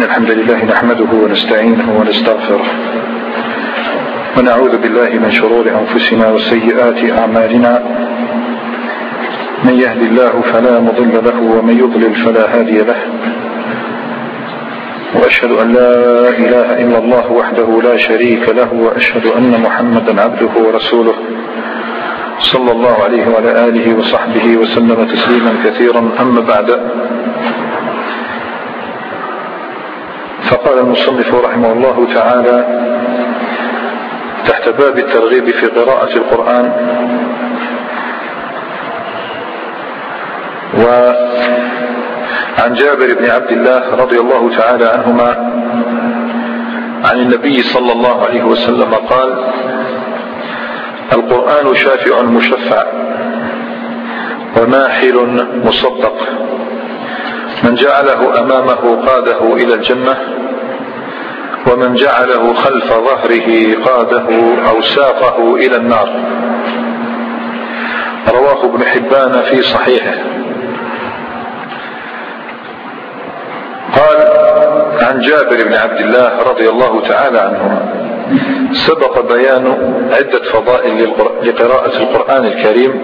الحمد لله نحمده ونستعينه ونستغفره ونعوذ بالله من شرور أنفسنا وسيئات أعمالنا. من يهد الله فلا مضل له ومن يضلل فلا هادي له، وأشهد أن لا إله إلا الله وحده لا شريك له، وأشهد أن محمدا عبده ورسوله صلى الله عليه وعلى آله وصحبه وسلم تسليما كثيرا. أما بعد، فقال المصنف رحمه الله تعالى تحت باب الترغيب في قراءة القرآن: وعن جابر بن عبد الله رضي الله تعالى عنهما عن النبي صلى الله عليه وسلم قال: القرآن شافع مشفع وماحل مصدق، من جعله أمامه قاده إلى الجنة، ومن جعله خلف ظهره قاده أو ساقه إلى النار. رواه ابن حبان في صحيحه. قال عن جابر بن عبد الله رضي الله تعالى عنهما: سبق بيان عدة فضائل لقراءة القرآن الكريم،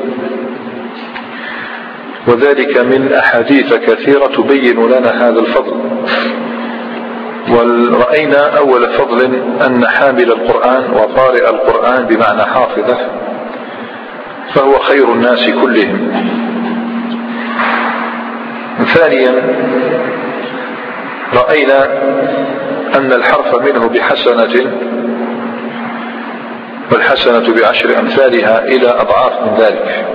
وذلك من أحاديث كثيرة تبين لنا هذا الفضل. ورأينا أول فضل أن حامل القرآن وقارئ القرآن بمعنى حافظه فهو خير الناس كلهم. ثانيا، رأينا أن الحرف منه بحسنة، والحسنة بعشر أمثالها إلى أضعاف من ذلك.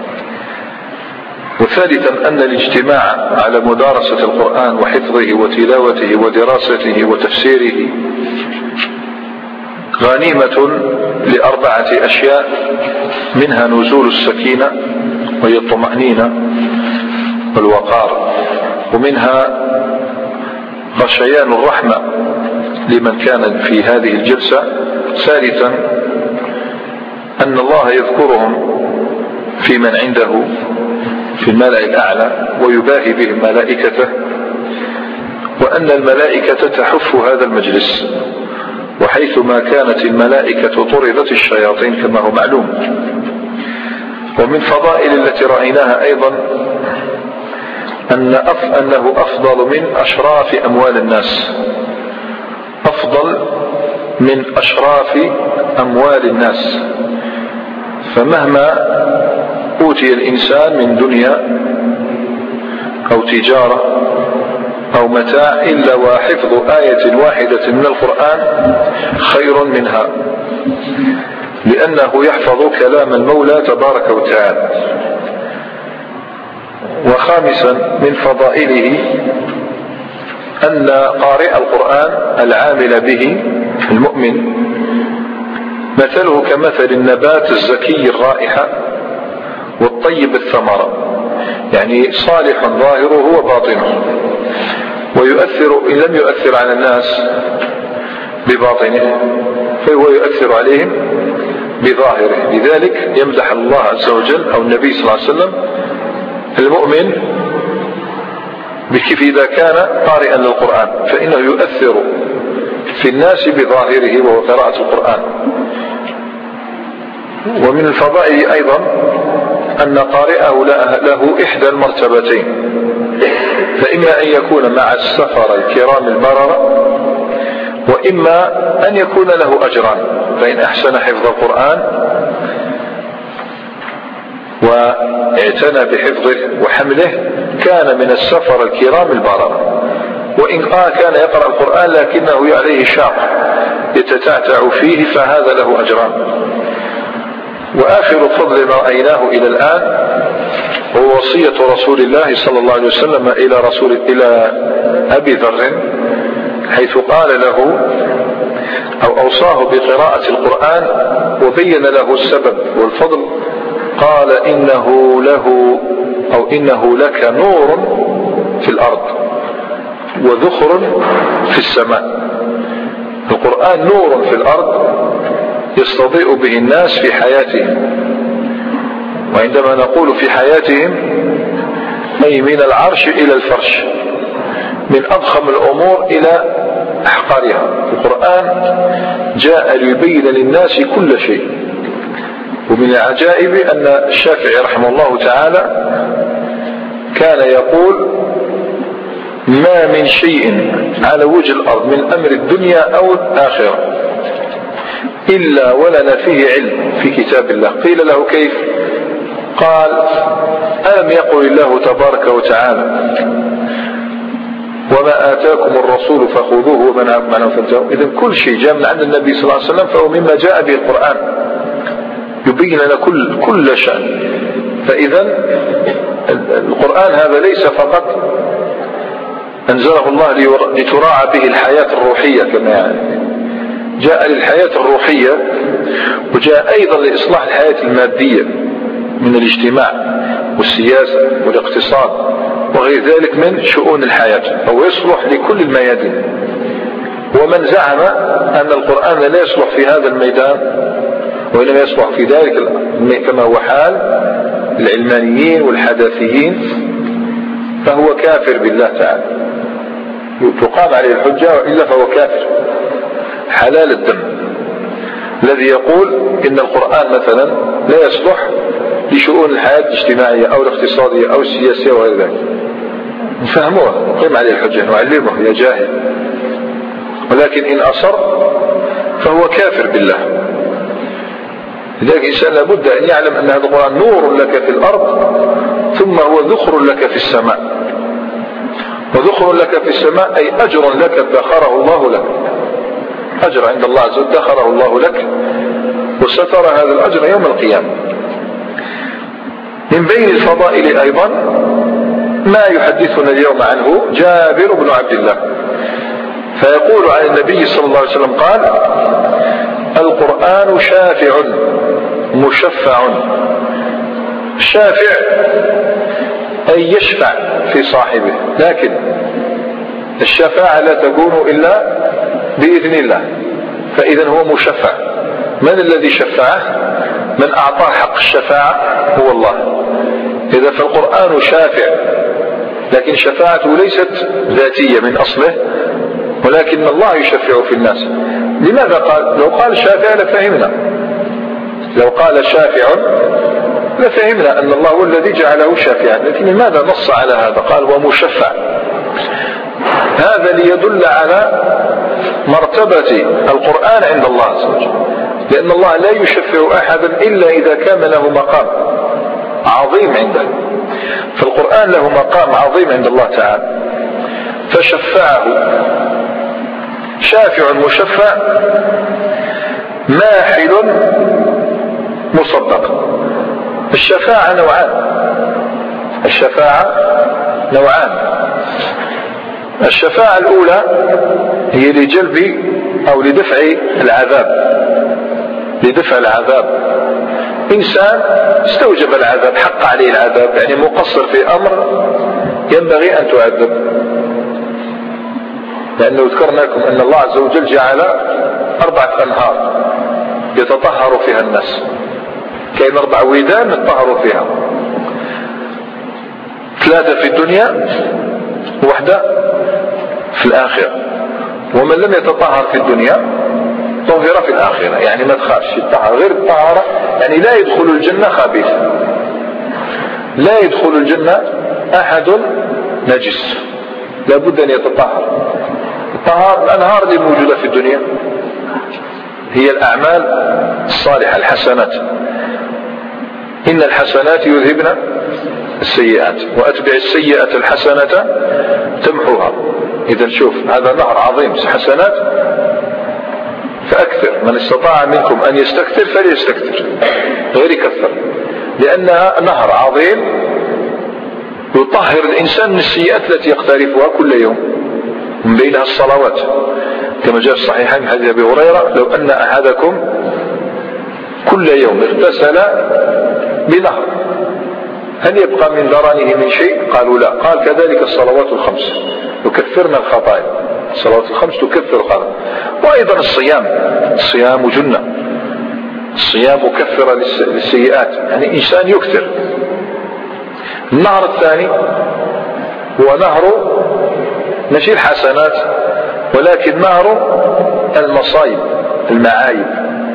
وثالثا، أن الاجتماع على مدارسة القرآن وحفظه وتلاوته ودراسته وتفسيره غنيمة لأربعة أشياء، منها نزول السكينة وهي الطمأنينة والوقار، ومنها غشيان الرحمة لمن كان في هذه الجلسة. ثالثا، أن الله يذكرهم في من عنده في الملأ الأعلى ويباهي بهم ملائكته، وأن الملائكة تحف هذا المجلس، وحيثما كانت الملائكة طردت الشياطين كما هو معلوم. ومن فضائل التي رأيناها أيضا أنه أفضل من أشراف أموال الناس، أفضل من أشراف أموال الناس. فمهما أوتي الإنسان من دنيا أو تجارة أو متاع إلا وحفظ آية واحدة من القرآن خير منها، لأنه يحفظ كلام المولى تبارك وتعالى. وخامسا، من فضائله أن قارئ القرآن العامل به المؤمن مثله كمثل النبات الزكي الرائحة والطيب الثمرة، يعني صالح ظاهره وباطنه، ويؤثر إن لم يؤثر على الناس بباطنه فهو يؤثر عليهم بظاهره. لذلك يمدح الله عز وجل أو النبي صلى الله عليه وسلم المؤمن بكيف إذا كان قارئا للقرآن فإنه يؤثر في الناس بظاهره وهو قراءة القرآن. ومن الفضائل أيضا أن قارئه له إحدى المرتبتين، فإما أن يكون مع السفر الكرام البررة، وإما أن يكون له أجران. فإن أحسن حفظ القرآن واعتنى بحفظه وحمله كان من السفر الكرام البررة. وإن كان يقرأ القرآن لكنه عليه شاق يتتعتع فيه فهذا له أجران. وآخر فضل رأيناه إلى الآن هو وصية رسول الله صلى الله عليه وسلم إلى أبي ذر، حيث قال له أو أوصاه بقراءة القرآن وبين له السبب والفضل. قال: إنه لك نور في الأرض وذخر في السماء. القرآن نور في الأرض يستضيء به الناس في حياتهم، وعندما نقول في حياتهم أي من العرش إلى الفرش، من أضخم الأمور إلى أحقارها. القرآن جاء ليبين للناس كل شيء. ومن العجائب أن الشافعي رحمه الله تعالى كان يقول: ما من شيء على وجه الأرض من أمر الدنيا أو الآخرة إلا ولنا فيه علم في كتاب الله. قيل له: كيف؟ قال: ألم يقل الله تبارك وتعالى: وما آتاكم الرسول فخذوه وما نهاكم عنه فانتهوا. إذن كل شيء جاء من عند النبي صلى الله عليه وسلم فهو مما جاء به القرآن، يبين لنا كل شأن. فإذا القرآن هذا ليس فقط أنزله الله لتراعى به الحياة الروحية كما يعني، جاء للحياة الروحية، وجاء أيضا لإصلاح الحياة المادية من الاجتماع والسياسة والاقتصاد وغير ذلك من شؤون الحياة، أو يصلح لكل الميادين. ومن زعم أن القرآن لا يصلح في هذا الميدان وإنما يصلح في ذلك كما هو حال العلمانيين والحداثيين فهو كافر بالله تعالى، تقام عليه الحجة، وإلا فهو كافر حلال الدم، الذي يقول إن القرآن مثلا لا يصلح لشؤون الحياة الاجتماعية أو الاقتصادية أو السياسية وغير ذلك. نفهموه، نقيم عليه الحجة، نعلمه يا جاهل. ولكن إن أصر فهو كافر بالله. لذلك الإنسان لابد أن يعلم أن هذا القرآن نور لك في الأرض، ثم هو ذخر لك في السماء. وذخر لك في السماء أي أجر لك ادخره الله لك، أجر عند الله عز وجل ادخره الله لك، وسترى هذا الأجر يوم القيامة. من بين الفضائل أيضا ما يحدثنا اليوم عنه جابر بن عبد الله، فيقول عن النبي صلى الله عليه وسلم قال: القرآن شافع مشفع. شافع أي يشفع في صاحبه، لكن الشفاعة لا تكون إلا بإذن الله، فإذا هو مشفع. من الذي شفعه؟ من أعطاه حق الشفاعة هو الله. إذا فالقرآن شافع، لكن شفاعته ليست ذاتية من أصله، ولكن الله يشفع في الناس. لماذا قال؟ لو قال شافع لفهمنا، لو قال شافع لفهمنا أن الله هو الذي جعله شافعا، لكن لماذا نص على هذا؟ قال ومشفع. هذا ليدل على مرتبة القرآن عند الله عز وجل، لأن الله لا يشفع أحدا إلا إذا كان له مقام عظيم عنده، فالقرآن له مقام عظيم عند الله تعالى فشفعه. شافع مشفع ماحل مصدق. الشفاعة نوعان، الشفاعة نوعان. الشفاعة الأولى هي لجلب أو لدفع العذاب، لدفع العذاب. إنسان استوجب العذاب، حق عليه العذاب، يعني مقصر في أمر ينبغي أن تعذب، لأنه ذكرنا لكم أن الله عز وجل جعل 4 أنهار يتطهر فيها الناس، كاين 4 ويدان يتطهروا فيها، 3 في الدنيا و1 في الآخرة. ومن لم يتطهر في الدنيا طهر في الآخرة، يعني ما تخافش الطهر، غير الطهارة يعني لا يدخل الجنة خبيث، لا يدخل الجنة أحد نجس، لابد أن يتطهر. الطهار الأنهار اللي موجودة في الدنيا هي الأعمال الصالحة، الحسنات. إن الحسنات يذهبن السيئات وأتبع السيئة الحسنة تمحوها. إذا شوف هذا نهر عظيم حسنات، فأكثر. من استطاع منكم أن يستكثر فليستكثر، غير يكثر، لأنها نهر عظيم يطهر الإنسان من السيئات التي يقترفها كل يوم، من بينها الصلوات، كما جاء في الصحيحين من حديث أبي هريرة: لو أن أحدكم كل يوم اغتسل بنهر هل يبقى من درنه من شيء؟ قالوا لا. قال كذلك الصلوات الخمس يكفرن الخطايا، الصلوات الخمس تكفر الخطايا. وأيضا الصيام جنة، الصيام مكفر للسيئات، يعني إنسان يكثر. النهر الثاني هو نهر ماشي الحسنات، ولكن نهر المصائب المعايب.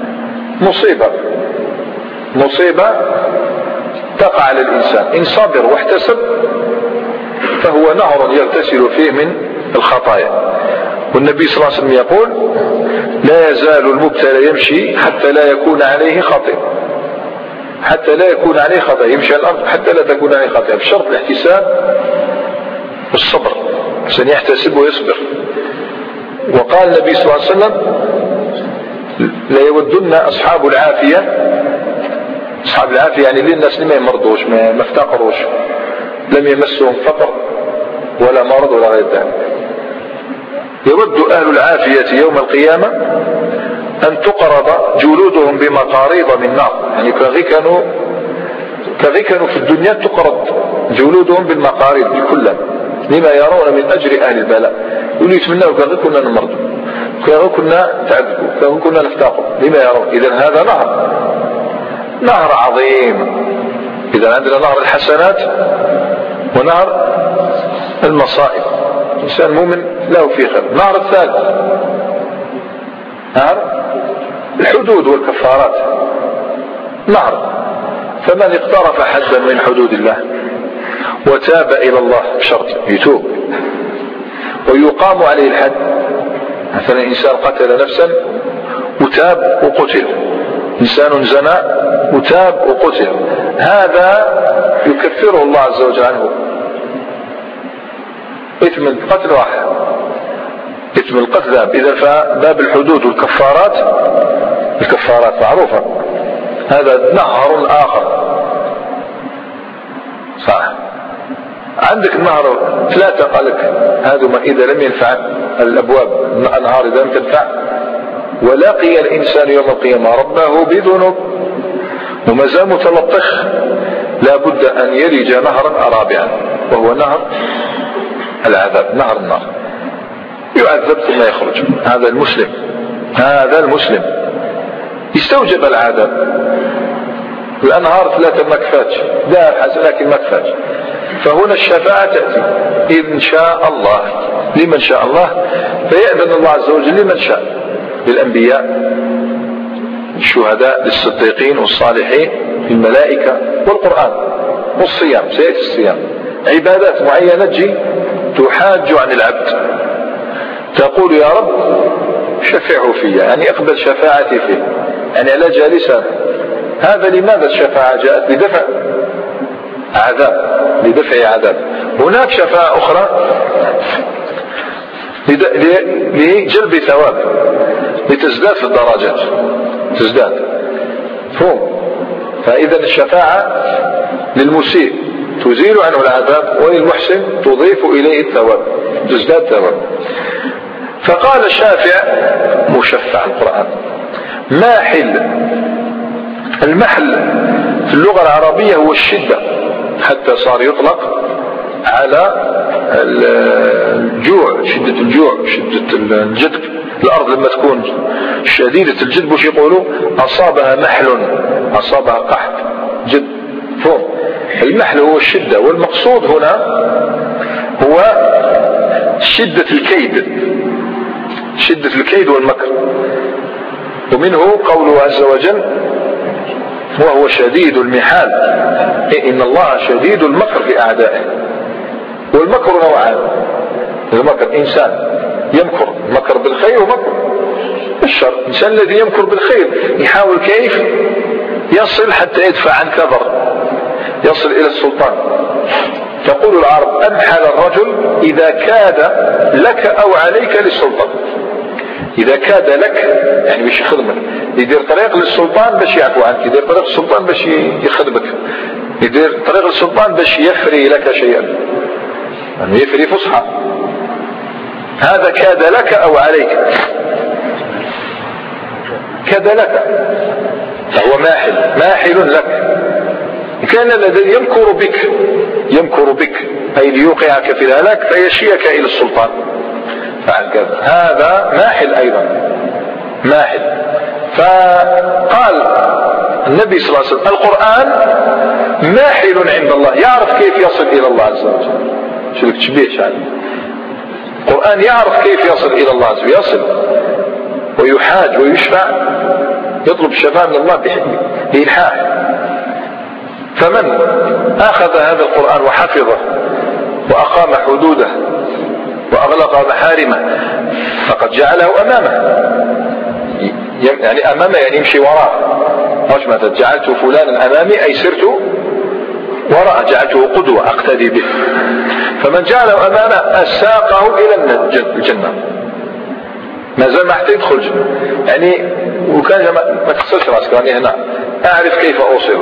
مصيبة تقع على الإنسان، إن صبر واحتسب فهو نهر يغتسل فيه من الخطايا. والنبي صلى الله عليه وسلم يقول: لا يزال المبتلى يمشي حتى لا يكون عليه خطيئة، يمشي على الأرض حتى لا تكون عليه خطيئة، بشرط الاحتساب والصبر، عشان يحتسب ويصبر. وقال النبي صلى الله عليه وسلم: لا يودن أصحاب العافية يعني للناس ما يمرضوش ما افتقروش، لم يمسهم فقر ولا مرض ولا غير ذلك. يود أهل العافية يوم القيامة أن تقرض جلودهم بمقاريض من نار، يعني كذي كانوا في الدنيا تقرض جلودهم بالمقاريض بكل لما يرون من أجر أهل البلاء. يقولوا يتمنوا كذي كنا نمرض، كذي كنا تعذبوا، كذي كنا نفتقر، لما يرون. إذن هذا نهر عظيم. إذا عندنا نهر الحسنات ونهر المصائب، إنسان مؤمن له في خير. نهر الثالث نهر الحدود والكفارات. نهر فمن اقترف حدا من حدود الله وتاب إلى الله، بشرط يتوب ويقام عليه الحد. مثلا إنسان قتل نفسا وتاب وقتل، إنسان زنى وتاب وقتل، هذا يكفره الله عز وجل عنه إثم القتل واحد، إثم القتل ذهب. إذا فباب الحدود والكفارات معروفة. هذا نهر آخر صح. عندك النهر ثلاثة قال لك هذا إذا لم ينفع الأبواب الأنهار إذا لم تنفع ولقي الإنسان يوم القيامة ربه بذنوب وما زال متلطخ، لا بد أن يلج نهرا رابعا وهو نهر العذاب، نهر النار، يعذب ثم يخرج. هذا المسلم يستوجب العذاب. الأنهار ثلاثة ما كفاتش، دار حسن لكن ما كفاتش. فهنا الشفاعة تأتي إن شاء الله، لمن شاء الله، فيأذن الله عز وجل لمن شاء، للأنبياء، الشهداء، للصديقين والصالحين، للملائكة، والقرآن، والصيام. سيأتي الصيام، عبادات معينة تجي تحاج عن العبد، تقول يا رب شفعه فيها، يعني اقبل شفاعتي فيه، يعني على جالسا. هذا لماذا الشفاعة جاءت؟ لدفع عذاب. هناك شفاعة أخرى لجلب ثواب، لتزداد في الدرجات، تزداد فهم. فإذا الشفاعة للمسيء تزيل عنه العذاب، وللمحسن تضيف إليه الثواب، تزداد ثواب. فقال الشافع مشفع القرآن المحل في اللغة العربية هو الشدة، حتى صار يطلق على الجوع، شدة الجوع، شدة الجدب. الأرض لما تكون شديدة الجدب وش يقولوا؟ أصابها قحط جد فوق. المحل هو الشدة، والمقصود هنا هو شدة الكيد والمكر. ومنه قوله عز وجل وهو شديد المحال، إن الله شديد المكر بأعدائه. والمكر نوعان، المكر إنسان يمكر، مكر بالخير ومكر بالشر. الإنسان الذي يمكر بالخير يحاول كيف يصل حتى يدفع عن كبر، يصل إلى السلطان. تقول العرب أمحل الرجل إذا كاد لك أو عليك للسلطان. إذا كاد لك يعني باش يخدمك، يدير طريق للسلطان باش يعفو عنك، يدير طريق للسلطان باش يخدمك، يدير طريق للسلطان باش يفري لك شيئا، يعني يفري فصحى. هذا كاد لك أو عليك، كاد لك فهو ماحل لك. كان الذي يمكر بك أي ليوقعك في الهلاك فيشيك إلى السلطان، فعل كذا، هذا ماحل أيضا، ماحل. فقال النبي صلى الله عليه وسلم القرآن ماحل عند الله، يعرف كيف يصل إلى الله عز وجل. شو لك تشبيه شعر القرآن يعرف كيف يصل إلى الله عز وجل، يصل ويحاج ويشفع، يطلب الشفاعة من الله بإلحاح. فمن أخذ هذا القرآن وحفظه وأقام حدوده وأغلق محارمه فقد جعله أمامه، يعني أمامه يعني يمشي وراء، مش مثلا جعلت فلانا أمامي أي سرت وراء، جعلته قدوة أقتدي به. فمن جعله أمامه ساقه إلى الجنة، ما زال ما حتى يدخل الجنة، يعني وكان ما تخسرش راسك، يعني هنا أعرف كيف أوصله.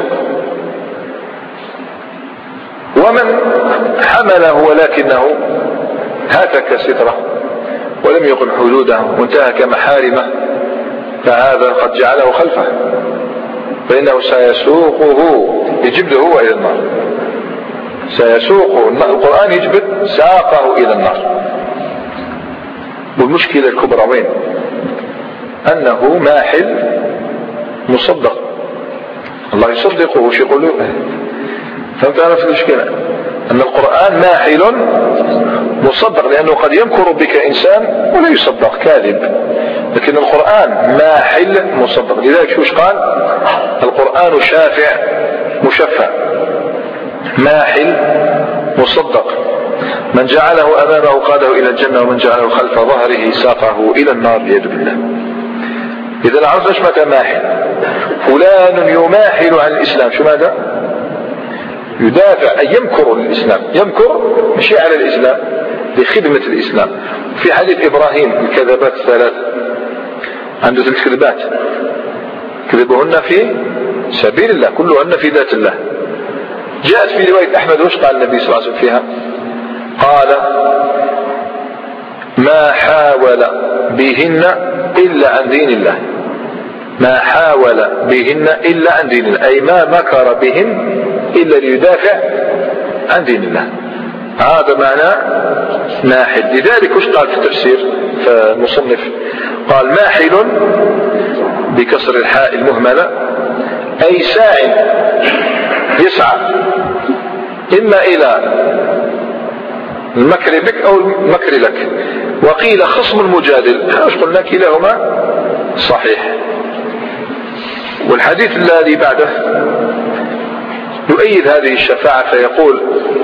ومن حمله ولكنه هاتك ستره ولم يقم حدوده وانتهك محارمه فهذا قد جعله خلفه، فإنه سيسوقه يجبده هو إلى النار، سيسوقه القرآن يجبد ساقه إلى النار. والمشكلة الكبرى وين؟ أنه ماحل مصدق، الله يصدقه وش يقول. فهمت أنا في المشكلة أن القرآن ماحل مصدق، لأنه قد يمكر بك إنسان ولا يصدق كاذب، لكن القرآن ماحل مصدق. لذلك شوش قال القرآن شافع مشفع ماحل مصدق، من جعله أمامه قاده إلى الجنة ومن جعله خلف ظهره ساقه إلى النار بيد بالله. إذا عرفت ايش معنى ماحل؟ فلان يماحل عن الإسلام، شو ماذا؟ يدافع، أي يمكر للإسلام، يمكر مشي على الإسلام لخدمة الإسلام. في حديث إبراهيم الكذبات الثلاث، عنده 3 كذبات كذبهن في سبيل الله كلهن في ذات الله. جاءت في رواية أحمد وش قال النبي صلى الله عليه وسلم فيها؟ قال ما حاول بهن إلا عن دين الله، ما حاول بهن إلا عن دين الله، أي ما مكر بهن إلا ليدافع عن دين الله. هذا معنى ماحل. لذلك وش قال في التفسير فالمصنف؟ قال ماحل بكسر الحاء المهملة أي ساعي يسعى إما إلى المكر بك أو المكر لك. وقيل خصم مجادل، ايش قلنا كلاهما صحيح. والحديث الذي بعده يؤيد هذه الشفاعة فيقول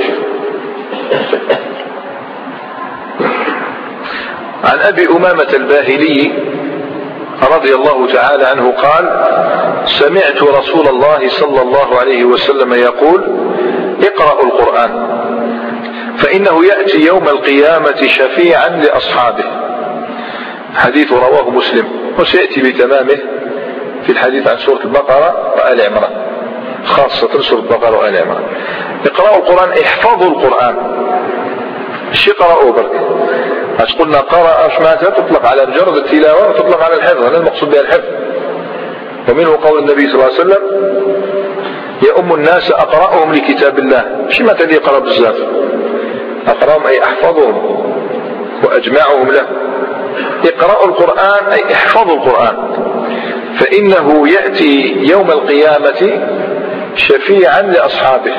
عن أبي أمامة الباهلي رضي الله تعالى عنه قال سمعت رسول الله صلى الله عليه وسلم يقول اقرأوا القرآن فإنه يأتي يوم القيامة شفيعا لأصحابه. حديث رواه مسلم، وسيأتي بتمامه في الحديث عن سورة البقرة وآل عمران، خاصة سورة البقرة وآل عمران. اقرأوا القرآن، احفظوا القرآن، مش يقرأوا برك. اش قلنا قرأ معناتها تطلق على مجرد التلاوة وتطلق على الحفظ، هذا المقصود بها الحفظ. ومنه قول النبي صلى الله عليه وسلم يؤم الناس أقرأهم لكتاب الله، مش معناتها اللي يقرأ بزاف، أقرأهم أي أحفظهم وأجمعهم له. اقرأوا القرآن أي احفظوا القرآن فإنه يأتي يوم القيامة شفيعا لأصحابه.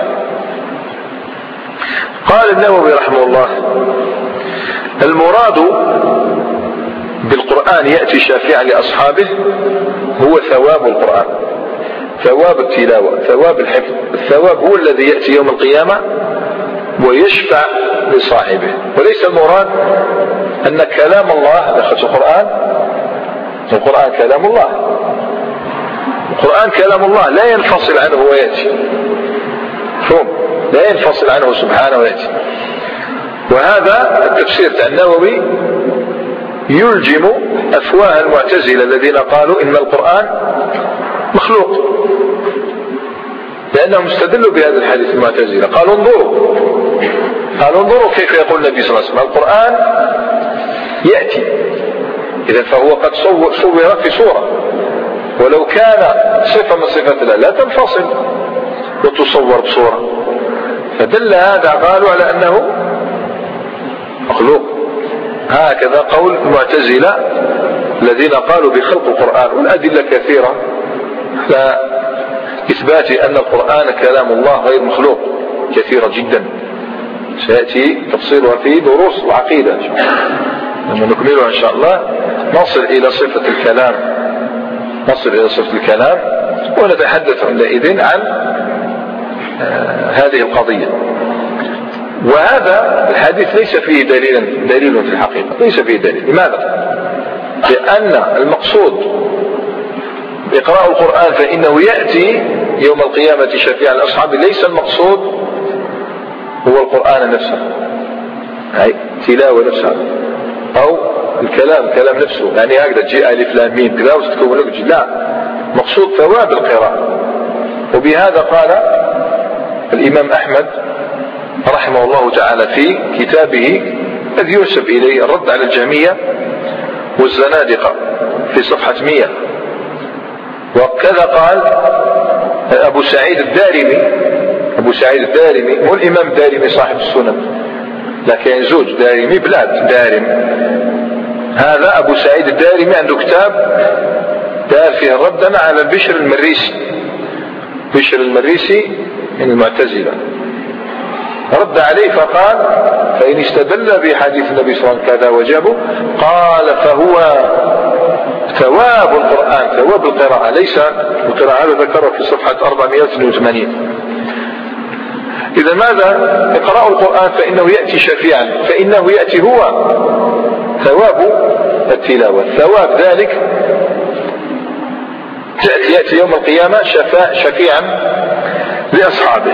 قال النووي رحمه الله المراد بالقرآن يأتي شافعا لأصحابه هو ثواب القرآن، ثواب التلاوة، ثواب الحفظ. الثواب هو الذي يأتي يوم القيامة ويشفع لصاحبه، وليس المراد أن كلام الله دخلت القرآن كلام الله، القرآن كلام الله لا ينفصل عنه ويأتي، فهم لا ينفصل عنه سبحانه ويأتي. وهذا التفسير تاع النووي يلجم أفواه المعتزلة الذين قالوا إن القرآن مخلوق، لأنهم استدلوا بهذا الحديث. المعتزلة قالوا انظروا كيف يقول النبي صلى الله عليه وسلم القرآن يأتي، إذا فهو قد صور في صورة، ولو كان صفة من صفات الله لا تنفصل وتصور بصورة، فدل هذا قالوا على أنه مخلوق. هكذا قول المعتزلة الذين قالوا بخلق القرآن، والأدلة كثيرة على إثبات أن القرآن كلام الله غير مخلوق، كثيرة جدا سيأتي تفصيلها في دروس العقيدة لما نكملها إن شاء الله. نصل إلى صفة الكلام ونتحدث عندئذ عن هذه القضية. وهذا الحديث ليس فيه دليل في الحقيقة، ليس فيه دليل. لماذا؟ لأن المقصود إقراء القرآن فإنه يأتي يوم القيامة شفيعا لأصحابه، ليس المقصود هو القرآن نفسه، أي تلاوة نفسها أو كلام نفسه، يعني هكذا تجي ألف لام ميم كذا وتتكون لك، لا، مقصود ثواب القراءة. وبهذا قال الإمام أحمد رحمه الله تعالى في كتابه الذي ينسب إليه الرد على الجهمية والزنادقة في صفحة 100. وكذا قال أبو سعيد الدارمي هو الإمام الدارمي صاحب السنن، لكن زوج دارمي بلاد دارم. هذا أبو سعيد الدارمي عنده كتاب دار فيه ردا على بشر المريسي من المعتزلة، رد عليه فقال فإن استدل بحديث النبي صلى الله عليه وسلم كذا وجابه، قال فهو ثواب القرآن، ثواب القراءة، ليس القراءة. هذا ذكره في صفحة 482. إذا ماذا؟ اقرأوا القرآن فإنه يأتي شفيعا، فإنه يأتي هو ثواب التلاوة، ثواب ذلك يأتي يوم القيامة شفيعا لأصحابه.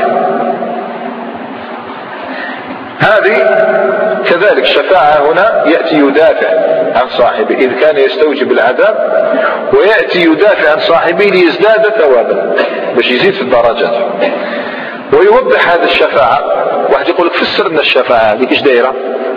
هذه كذلك شفاعة هنا يأتي يدافع عن صاحبه إذ كان يستوجب العذاب، ويأتي يدافع عن صاحبه ليزداد ثوابا باش يزيد في الدرجات. ويوضح هذا الشفاعة. واحد يقول لك فسر لنا الشفاعة هذه ايش دايرة؟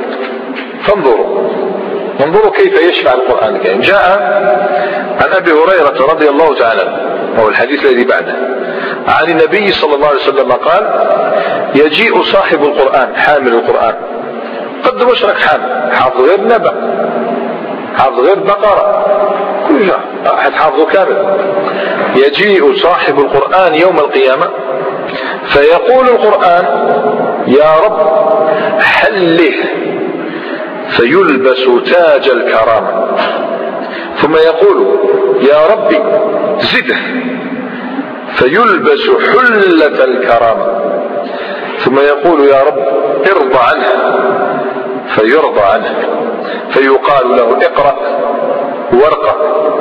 فانظروا كيف يشفع القرآن الكريم. جاء عن أبي هريرة رضي الله تعالى، وهو الحديث الذي بعده، عن النبي صلى الله عليه وسلم قال يجيء صاحب القرآن حامل القرآن، قد مشرك حامل، حافظ غير نبأ، حافظ غير بقرة، كل شيء أحد حافظه كامل. يجيء صاحب القرآن يوم القيامة فيقول القرآن يا رب حله، فيلبس تاج الكرامة، ثم يقول يا ربي زده، فيلبس حلة الكرامة، ثم يقول يا رب ارضى عنه، فيرضى عنه، فيقال له اقرأ وارقى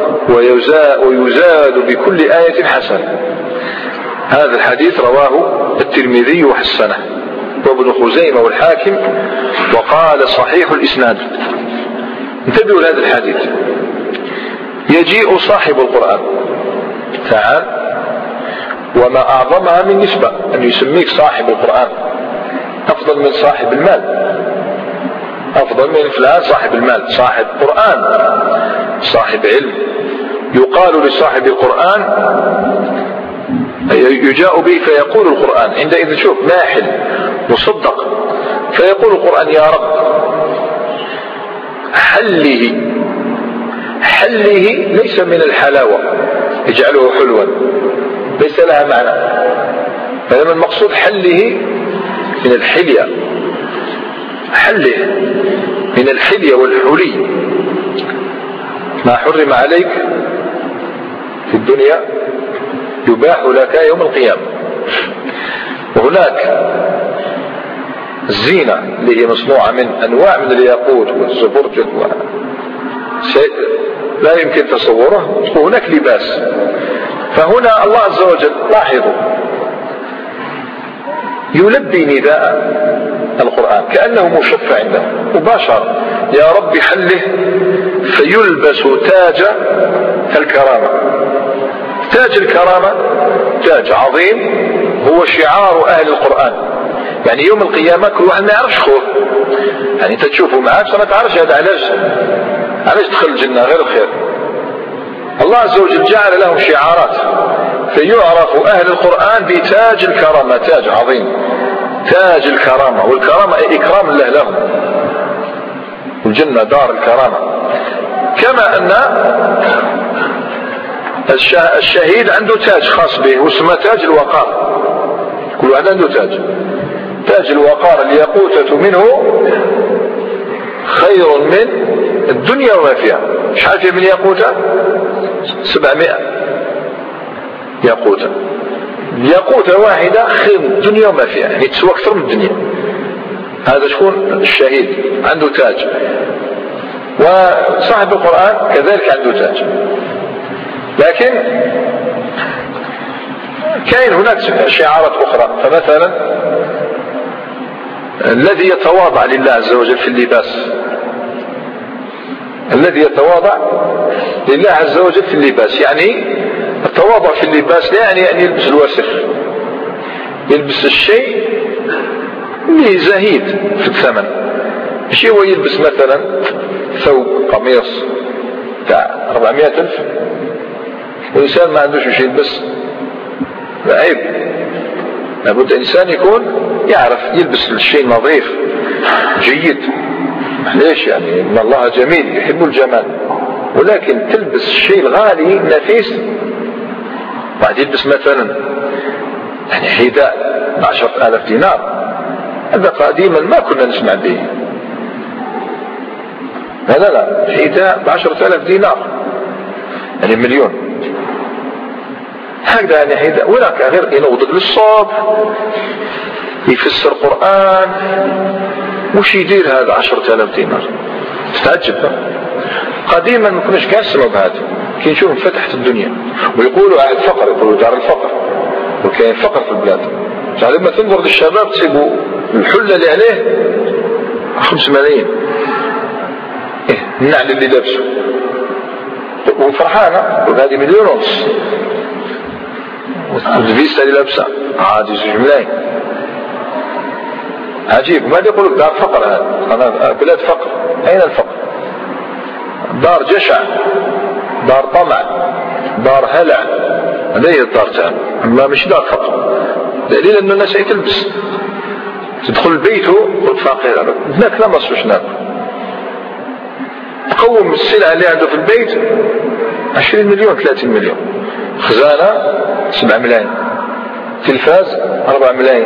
ويزاد بكل آية حسنة. هذا الحديث رواه الترمذي وحسنه وابن خزيمة والحاكم وقال صحيح الإسناد. انتبهوا لهذا الحديث. يجيء صاحب القرآن تعال، وما أعظمها من نسبة أن يسميك صاحب القرآن، أفضل من صاحب المال، أفضل من فلان صاحب المال، صاحب قرآن، صاحب علم. يقال لصاحب القرآن يجاء به فيقول القرآن عندئذ شوف ماحل مصدق، فيقول القرآن يا رب حله ليس من الحلاوة اجعله حلوا، ليس لها معنى، فلما المقصود حله من الحلية، حله من الحلية والحلي، ما حرم عليك في الدنيا يباح لك يوم القيامة. وهناك الزينة اللي هي مصنوعة من أنواع من الياقوت والزبرجد شيء لا يمكن تصوره، وهناك لباس. فهنا الله عز وجل لاحظوا يلبي نداء القرآن كأنه مشفع عنده مباشرة، يا رب حله فيلبس تاج الكرامة. تاج الكرامة تاج عظيم هو شعار أهل القرآن، يعني يوم القيامة كل واحد ما يعرفش خوه، يعني انت تشوفه معاك ما تعرفش هذا علاش دخل الجنة غير الخير. الله عز وجل جعل لهم شعارات فيعرف أهل القرآن بتاج الكرامة، تاج عظيم، تاج الكرامة. والكرامة إكرام الله لهم، والجنة دار الكرامة. كما أن الشهيد عنده تاج خاص به واسمه تاج الوقار، كل واحد عنده تاج تاج الوقار الياقوتة منه خير من الدنيا وما فيها. شحال فيها من ياقوتة؟ 700 ياقوتة. ياقوتة واحدة خير من الدنيا وما فيها، يعني تسوى أكثر من الدنيا. هذا شكون الشهيد عنده تاج. وصاحب القرآن كذلك عنده تاج. لكن كاين هناك شعارات أخرى. فمثلا الذي يتواضع لله عز وجل في اللباس، الذي يتواضع لله عز وجل في اللباس، يعني التواضع في اللباس لا يعني أن يلبس الوسخ، يلبس الشيء اللي زهيد في الثمن. ماشي هو يلبس مثلا ثوب قميص تاع 400,000 والإنسان ما عندوش باش يلبس، عيب. لابد الإنسان يكون يعرف يلبس الشيء نظيف جيد. ليش؟ يعني إن الله جميل يحب الجمال، ولكن تلبس الشيء الغالي نفيس. بعد يلبس مثلا يعني حذاء ب10,000 دينار، هذا قديما ما كنا نسمع به. لا حذاء ب10,000 دينار يعني مليون هكذا. يعني حذاء وراك غير ينوضك للصبح يفسر قرآن، وش يدير هذا 10,000 دينار؟ تتعجب. قديما ما كناش كاع نسمعوا بهذا، كي نشوف فتحت الدنيا ويقولوا قاعد فقر، يقولوا دار الفقر، وكاين فقر في البلاد. لما تنظر للشباب تسيبوا الحلة اللي عليه 5 ملايين، النعل اللي لابسه وفرحانة وهذه 1.5 مليون، والفيستا اللي لابسه عادي 2 ملايين. عجيب. وما يقولوا دار فقر، هذا بلاد فقر. أين الفقر؟ دار جشع، دار طمع، دار هلع. هذه هي الدار تاعنا، أما مش دار فقر. دليل أن الناس تلبس، تدخل بيته قلت فقير، هناك لا مصر ناكل. تقوم السلعة اللي عنده في البيت 20 مليون 30 مليون، خزانة 7 ملايين، تلفاز 4 ملايين.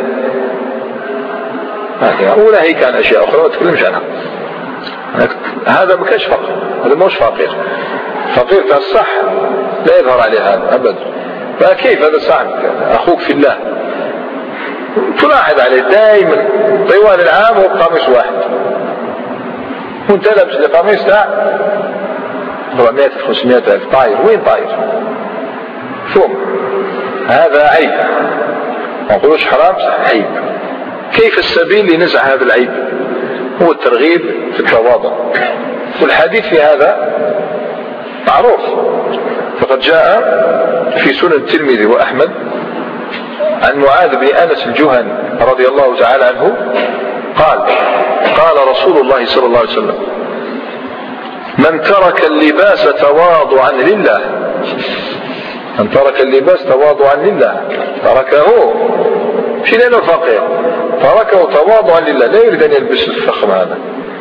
ولا هي كان أشياء أخرى ما تكلمش عنها. هذا ما كانش فقر، هذا موش فقير. فقير تاع الصح لا يظهر عليه هذا أبدا. فكيف هذا صاحبك أخوك في الله تلاحظ عليه دائما طوال العام هو قميص واحد، وانت لابس القميص تاع 400,000 500,000 طاير. وين طاير؟ شوف هذا عيب، ما نقولوش حرام، عيب. كيف السبيل لنزع هذا العيب؟ هو الترغيب في التواضع، والحديث في هذا معروف. فقد جاء في سنن الترمذي وأحمد عن معاذ بن أنس الجهني رضي الله تعالى عنه قال: قال رسول الله صلى الله عليه وسلم: من ترك اللباس تواضعا لله، من ترك اللباس تواضعا لله، تركه مش لأنه فقير، تركه تواضعا لله، لا يريد أن يلبس الفخر هذا،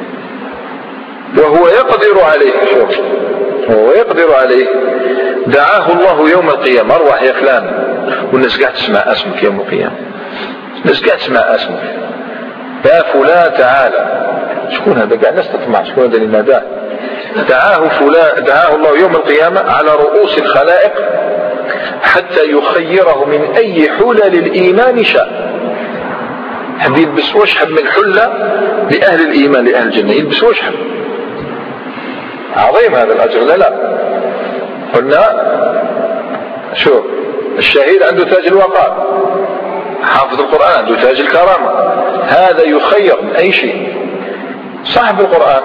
وهو يقدر عليه. شوف هو يقدر عليه، دعاه الله يوم القيامة. أرواح يا فلان، والناس قاعد تسمع اسمك يوم القيامة، الناس قاعد تسمع اسمك، يا فلان تعالى. شكون هذا؟ قاعد الناس تطمع، شكون هذا اللي ناداه؟ دعاه فلان، دعاه الله يوم القيامة على رؤوس الخلائق حتى يخيره من أي حلل الإيمان شاء. حد يلبس وشحب من حلة لأهل الإيمان لأهل الجنة، يلبس وشحب. عظيم هذا الأجر. لا قلنا شوف الشهيد عنده تاج الوقار، حافظ القرآن عنده تاج الكرامة، هذا يخير من أي شيء. صاحب القرآن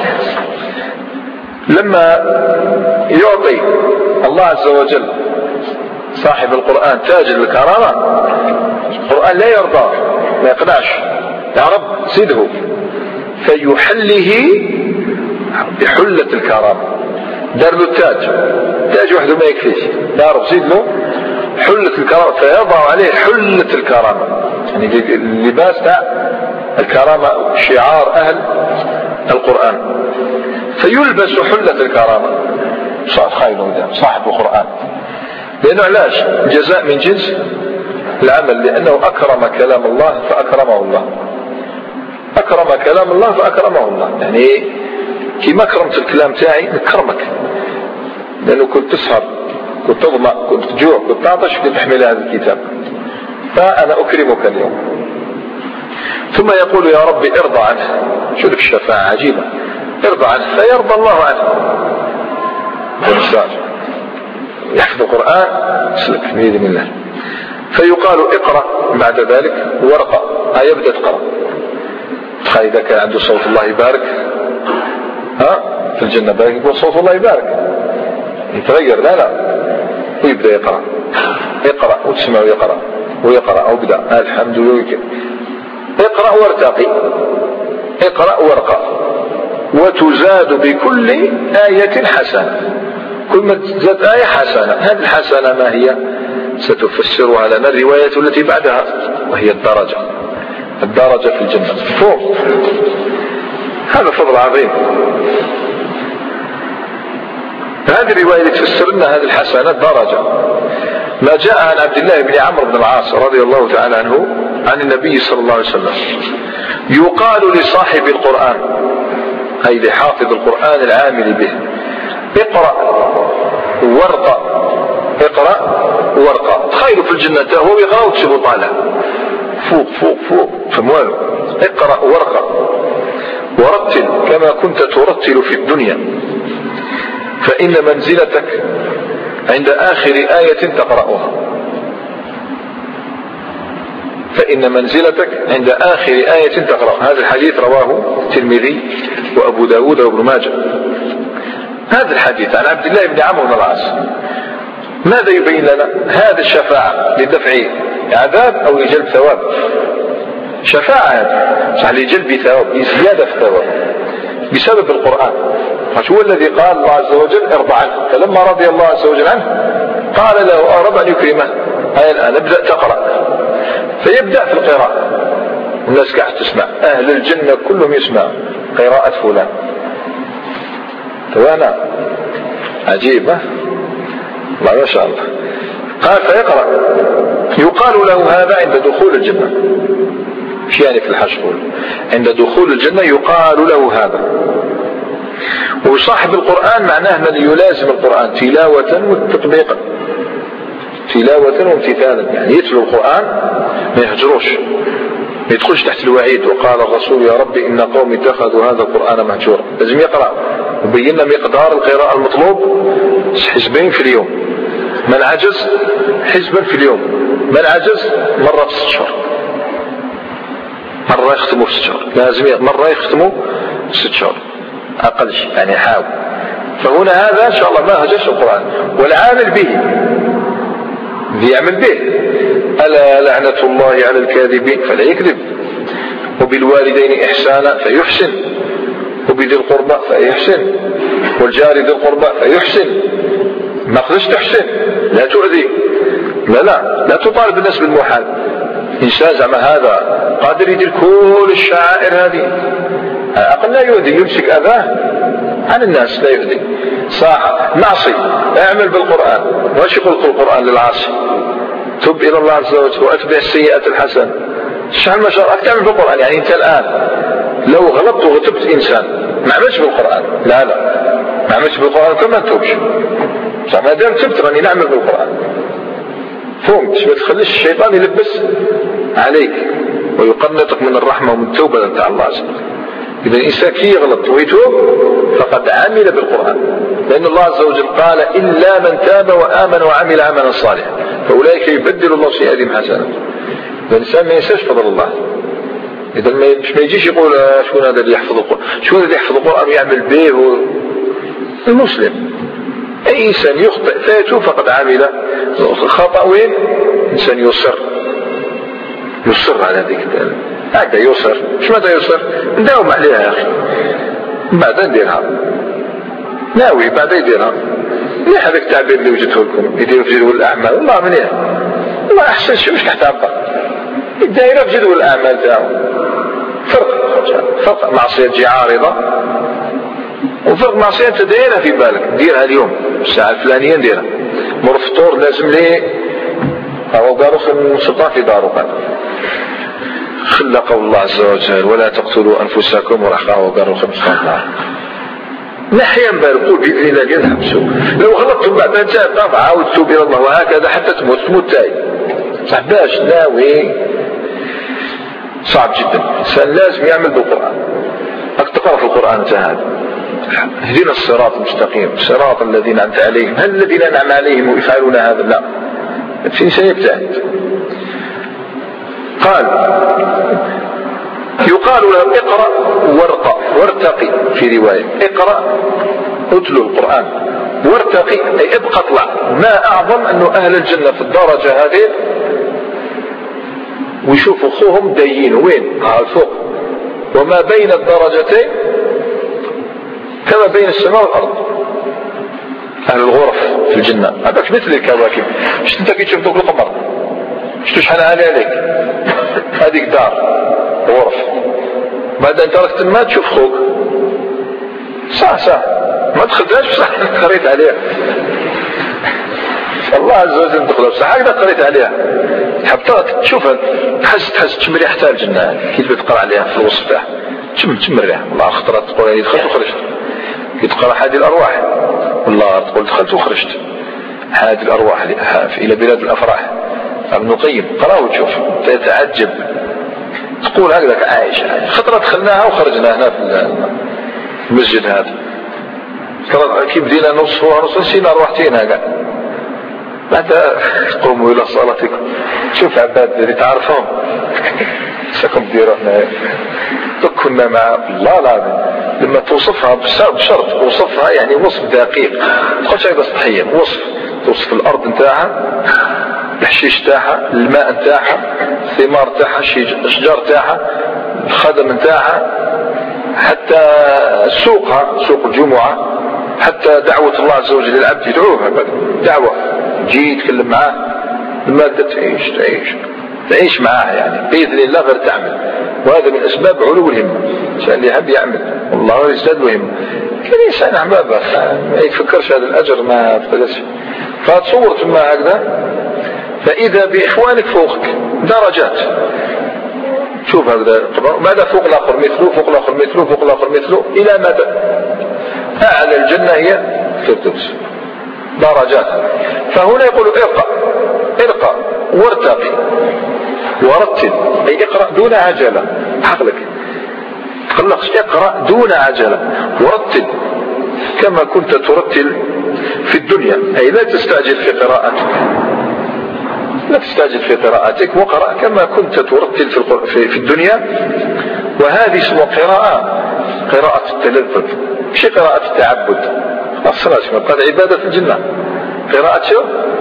لما يعطي الله عز وجل صاحب القرآن تاج الكرامة، القرآن لا يرضى، ما يقنعش، يا رب زده، فيحله بحلة الكرامة. دار له التاج، تاج وحده ما يكفيش، يا رب زيد له حلة الكرامة، فيضع عليه حلة الكرامة، يعني اللباس تاع الكرامة، شعار أهل القرآن، فيلبس حلة الكرامة. صاحب خير صاحب القرآن، لأنه علاش؟ جزاء من جنس العمل، لأنه أكرم كلام الله فأكرمه الله، أكرم كلام الله فأكرمه الله. يعني كيما كرمت الكلام تاعي نكرمك، لأنه كنت تسهر، كنت تظمأ، كنت تجوع، كنت تعطش، كنت تحمل هذا الكتاب، فأنا أكرمك اليوم. ثم يقول يا رب ارضى عنه. شوف الشفاعة عجيبة، ارضى عنه فيرضى الله عنه. يحفظ القرآن سلك بإذن الله، فيقال اقرأ بعد ذلك ورقة، يبدأ تقرأ. تخيل إذا كان عنده صوت الله يبارك، في الجنة بارك يقول صوت الله يبارك، يتغير. لا ويبدأ يقرأ، اقرأ وتسمعه يقرأ ويقرأ وبدأ الحمد لله. اقرأ وارتقي، اقرأ وارقى، وتزاد بكل آية حسنة. كل ما تزاد آية حسنة. هذه الحسنة ما هي؟ ستفسرها لنا الرواية التي بعدها، وهي الدرجة في الجنة فوق. هذا فضل عظيم. هذه الرواية اللي تفسر لنا هذه الحسنة درجة. ما جاء عن عبد الله بن عمرو بن العاص رضي الله تعالى عنه عن النبي صلى الله عليه وسلم يقال لصاحب القرآن، أي لحافظ القرآن العامل به، اقرأ وارقى، اقرأ وارقى. تخيلوا في الجنة هو يقرأ وتشوفوا طالع فوق فوق فوق فموالو. اقرأ وارقى ورتل كما كنت ترتل في الدنيا، فإن منزلتك عند آخر آية تقرأها، فإن منزلتك عند آخر آية تقرأها. هذا الحديث رواه الترمذي وأبو داود وابن ماجه. هذا الحديث عن عبد الله بن عمرو بن العاص ماذا يبين لنا؟ هذه الشفاعة لدفع عذاب أو لجلب ثواب. شفاعة هذه صح لجلب ثواب، زيادة في الثواب بسبب القرآن. هو الذي قال الله عز وجل ارضى عنه، فلما رضي الله عز وجل عنه قال له أرضى أن يكرمه. الآن ابدأ تقرأ، فيبدأ في القراءة. الناس قاعد تسمع، أهل الجنة كلهم يسمع قراءة فلان. وانا عجيب الله ما شاء الله. قال فيقرأ، يقال له هذا عند دخول الجنة. في يعني في الحشر عند دخول الجنة يقال له هذا. وصاحب القرآن معناه من يلازم القرآن تلاوة وتطبيقا، تلاوة وامتثالا، يعني يتلو القرآن ما يهجروش، ما يدخلش تحت الوعيد. وقال الرسول يا رب إن قوم اتخذوا هذا القرآن مهجورا. لازم يقرأ، وبينا مقدار القراءة المطلوب حزبين في اليوم، من عجز حزبا في اليوم، من عجز مرة في 6 شهور، مرة يختموا في 6 شهور، لازم مرة يختموا في 6 شهور أقل شيء، يعني حاول. فهنا هذا إن شاء الله ما هجش القرآن، والعامل به يعمل به. ألا لعنة الله على الكاذبين فلا يكذب، وبالوالدين إحسانا فيحسن، وبذي القربى فيحسن، والجار ذي القربى فيحسن. ما قدرش تحسن لا تؤذي، لا تطالب الناس بالمحال. إنسان زعما هذا قادر يدير كل الشعائر هذه، أقل لا يؤذي، يمسك أذاه عن الناس لا يؤذي. صح معصي اعمل بالقرآن. واش يقول القرآن للعاصي؟ تب إلى الله عز وجل وأتبع السيئة الحسنة. شحال ما شاء تعمل بالقرآن. يعني أنت الآن لو غلطت وغتبت إنسان ما عملش بالقرآن، لا ما عملش بالقرآن كما تتوبش. صح ما دام تبت راني نعمل بالقرآن. فهمت؟ ما تخليش الشيطان يلبس عليك ويقنطك من الرحمة ومن التوبة نتاع الله عز وجل. إذا الإنسان كي يغلط ويتوب فقد عمل بالقرآن، لأن الله عز وجل قال إلا من تاب وآمن وعمل عملا صالحا فأولئك يبدل الله سيئاتهم حسنات. الإنسان ما ينساش فضل الله. إذا ما يجيش يقول شكون هذا اللي يحفظ القرآن، شكون اللي يحفظ القرآن ويعمل به. المسلم أي إنسان يخطئ فيتوب فقد عمل خطأ. وين إنسان يصر على ذلك هكذا يصر. مش ماذا يصر؟ نداوم عليها يا أخي، بعد نديرها ناوي بعد يديرها. مليح هذاك التعبير اللي وجدته لكم، يديروا في جدول الأعمال. والله مليح، والله أحسن شيء مش كتعبر الدائرة في جدول الأعمال تاعو. فرق معصية تجي عارضة، وفرق معصية أنت دايرها في بالك ديرها اليوم الساعة الفلانية نديرها. مر فطور لازم لي أو قالوا خل سلطان في داره خل قول الله عز وجل ولا تقتلوا أنفسكم ورحقوا قالوا خل سلطان نحيا بالقول بإذن الله يذهبسوا لو غلطتم بعد أن تاب عاود توب إلى الله وهكذا حتى تموت تاي صح باش ناوي صعب جدا. الإنسان لازم يعمل بالقرآن. تقرأ في القرآن هذا اهدنا الصراط المستقيم صراط الذين أنعمت عليهم هل الذين أنعم عليهم ويفعلون هذا؟ لا. الإنسان يبتعد. قال يقال له اقرأ وارتقي في رواية اقرأ اتلو القرآن وارتقي أي ابقى اطلع. ما أعظم أنه أهل الجنة في الدرجة هذه ويشوفوا أخوهم دايين وين على فوق وما بين الدرجتين كما بين السماء والأرض. أهل الغرف في الجنة هذاك مثل الكواكب. مش أنت كي تشوف دوك القمر شتو شحال عالي عليك هذيك دار غرف بعد أن تركت ما تشوف خوك صح ما دخلتهاش بصح قريت عليها الله عز وجل دخلها بصح هكذا قريت عليها حتى تشوفها تحس تشم ريحتها الجنة كيف تقرأ عليها في الوصف تاعها تشم الريح والله خطرات تقول هذه دخلت وخرجت كي تقرأ هذه الأرواح والله تقول دخلت وخرجت هذه الأرواح إلى بلاد الأفراح ابن القيم قرأه وتشوف تتعجب تقول هكذا عايش خطرة دخلناها وخرجنا هنا في المسجد هذا كي بدينا نص نسينا روحتين هكذا بعد قوموا إلى صلاتكم. شوف عباد اللي تعرفهم سكم ديروا هنا كنا مع الله العظيم لما توصفها بشرط توصفها يعني وصف دقيق تقولش هكذا سطحيا توصف الأرض نتاعها الحشيش تاعها الماء نتاعها الثمار تاعها الشجر تاعها الخدم نتاعها حتى سوقها سوق الجمعة حتى دعوة الله عز وجل للعبد يدعوها دعوة جي يتكلم معاه المادة تعيش معاه يعني بإذن الله غير تعمل. وهذا من أسباب علو الهمة الإنسان اللي يحب يعمل والله يزداد له همة. كان إنسان أحبابه ما يتفكرش هذا الأجر ما تقدرش فتصور ثم هكذا فإذا بإخوانك فوقك درجات شوف هذا ماذا فوق الآخر مثله فوق الآخر مثله فوق الآخر مثله إلى ماذا أعلى الجنة هي الفردوس درجات. فهنا يقول ارقى وارتقي ورتل أي اقرأ دون عجلة حقلك تقلقش اقرأ دون عجلة ورتل كما كنت ترتل في الدنيا أي لا تستعجل في قراءتك لا تستعجل في قراءتك وقرأ كما كنت ترتل في الدنيا. وهذه اسمها قراءة التلذذ مش قراءة التعبد الصلاة قد عبادة الجنة قراءة شو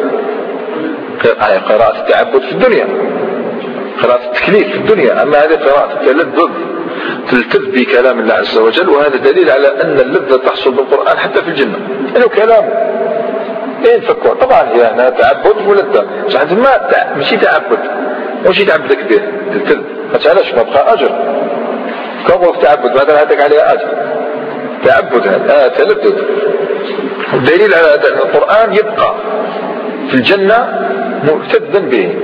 قراءة التعبد في الدنيا قراءة التكليف في الدنيا. أما هذه قراءة التلذذ تلتذ بكلام الله عز وجل. وهذا دليل على أن اللذة تحصل بالقرآن حتى في الجنة إنه كلام ايه نفكر طبعا هي أنا تعبد ولذة صح ما ماشي تعبد ماشي تعبدك به تلتذ ما تعلاش ما بقى أجر كم تعبد ماذا هاتك عليها أجر تعبد هذا تلذذ. الدليل على أن القرآن يبقى في الجنة ملتذا به.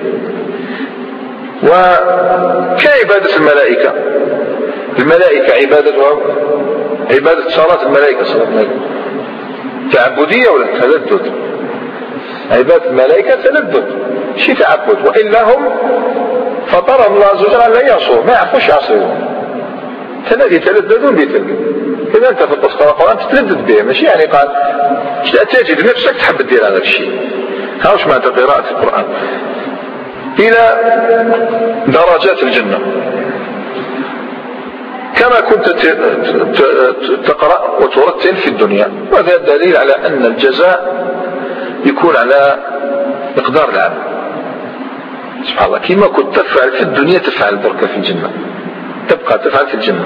وكعبادة الملائكة عبادتها عبادة صلاة الملائكة تعبدية ولا تلذذ؟ عبادة الملائكة تلذذ شيء تعبد وإلا هم فطرهم الله عز وجل لا يعصوا ما يعرفوش يعصيهم يتلذذون بتلك. إذا أنت في القرآن تتلذذ به ماشي يعني قال تجد نفسك تحب تدير هذا الشيء. هاوش معنى قراءة القرآن إلى درجات الجنة كما كنت تقرأ وترتل في الدنيا. وهذا دليل على أن الجزاء يكون على مقدار العمل سبحان الله. كما كنت تفعل في الدنيا تفعل بركة في الجنة تبقى تفعل في الجنة.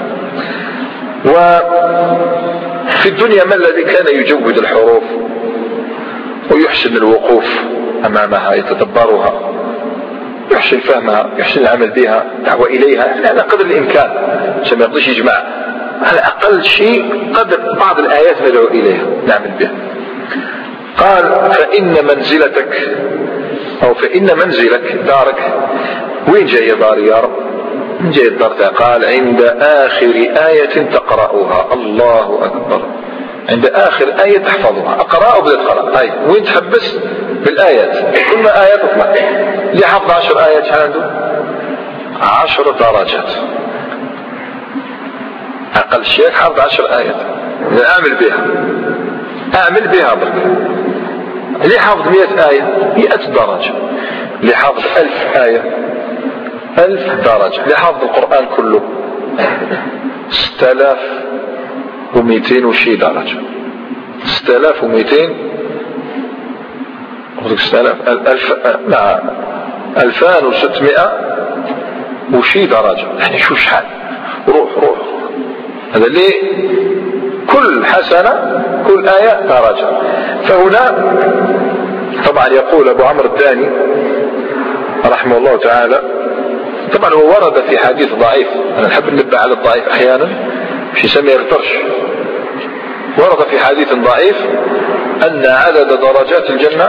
وفي الدنيا ما الذي كان يجود الحروف ويحسن الوقوف أمامها يتدبرها يحسن فهمها يحسن العمل بها دعوة إليها على قدر الإمكان عشان ما يقدرش يجمع على أقل شيء قدر بعض الآيات ندعو إليها نعمل بها. قال فإن منزلتك أو فإن منزلك دارك وين جاية داري يا رب؟ من جاية الدار؟ قال عند آخر آية تقرأها. الله أكبر. عند آخر آية تحفظها. أقرأ أو بدأت تقرأ آية وين تحبس؟ بالآيات. كل ما آيات تطلع. اللي حفظ 10 آيات شحال عنده؟ 10 درجات. أقل شيء حفظ 10 آيات. أعمل بها برك. اللي حافظ 100 آية 100 درجة. اللي حافظ 1000 آية 1000 درجة. اللي حافظ القرآن كله 6200 وشي درجة. 6200 2600 وشي درجة. يعني شو شحال؟ روح هذا اللي كل حسنة كل آية درجة. فهنا طبعا يقول أبو عمرو الداني رحمه الله تعالى، طبعا هو ورد في حديث ضعيف، أنا نحب ننبه على الضعيف أحيانا في سمي يغترش. ورد في حديث ضعيف أن عدد درجات الجنة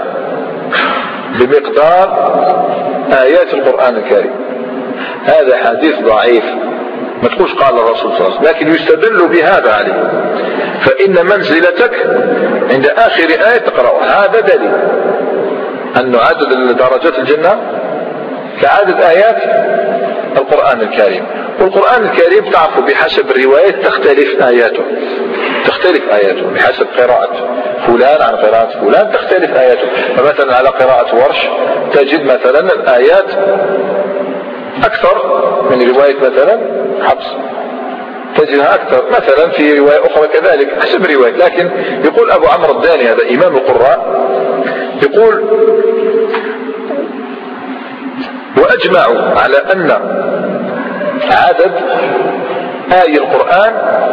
بمقدار آيات القرآن الكريم. هذا حديث ضعيف، ما تقولش قال الرسول صلى الله عليه وسلم، لكن يستدل بهذا عليه. فإن منزلتك عند آخر آية تقرأها. هذا دليل أن عدد درجات الجنة كعدد آيات القرآن الكريم. والقرآن الكريم تعرفوا بحسب الروايات تختلف آياته بحسب قراءة فلان عن قراءة فلان تختلف آياته. فمثلا على قراءة ورش تجد مثلا الآيات أكثر من رواية مثلا حفص، تجدها أكثر مثلا في رواية أخرى كذلك حسب الرواية. لكن يقول أبو عمرو الداني هذا إمام القراء يقول وأجمعوا على أن عدد آية القرآن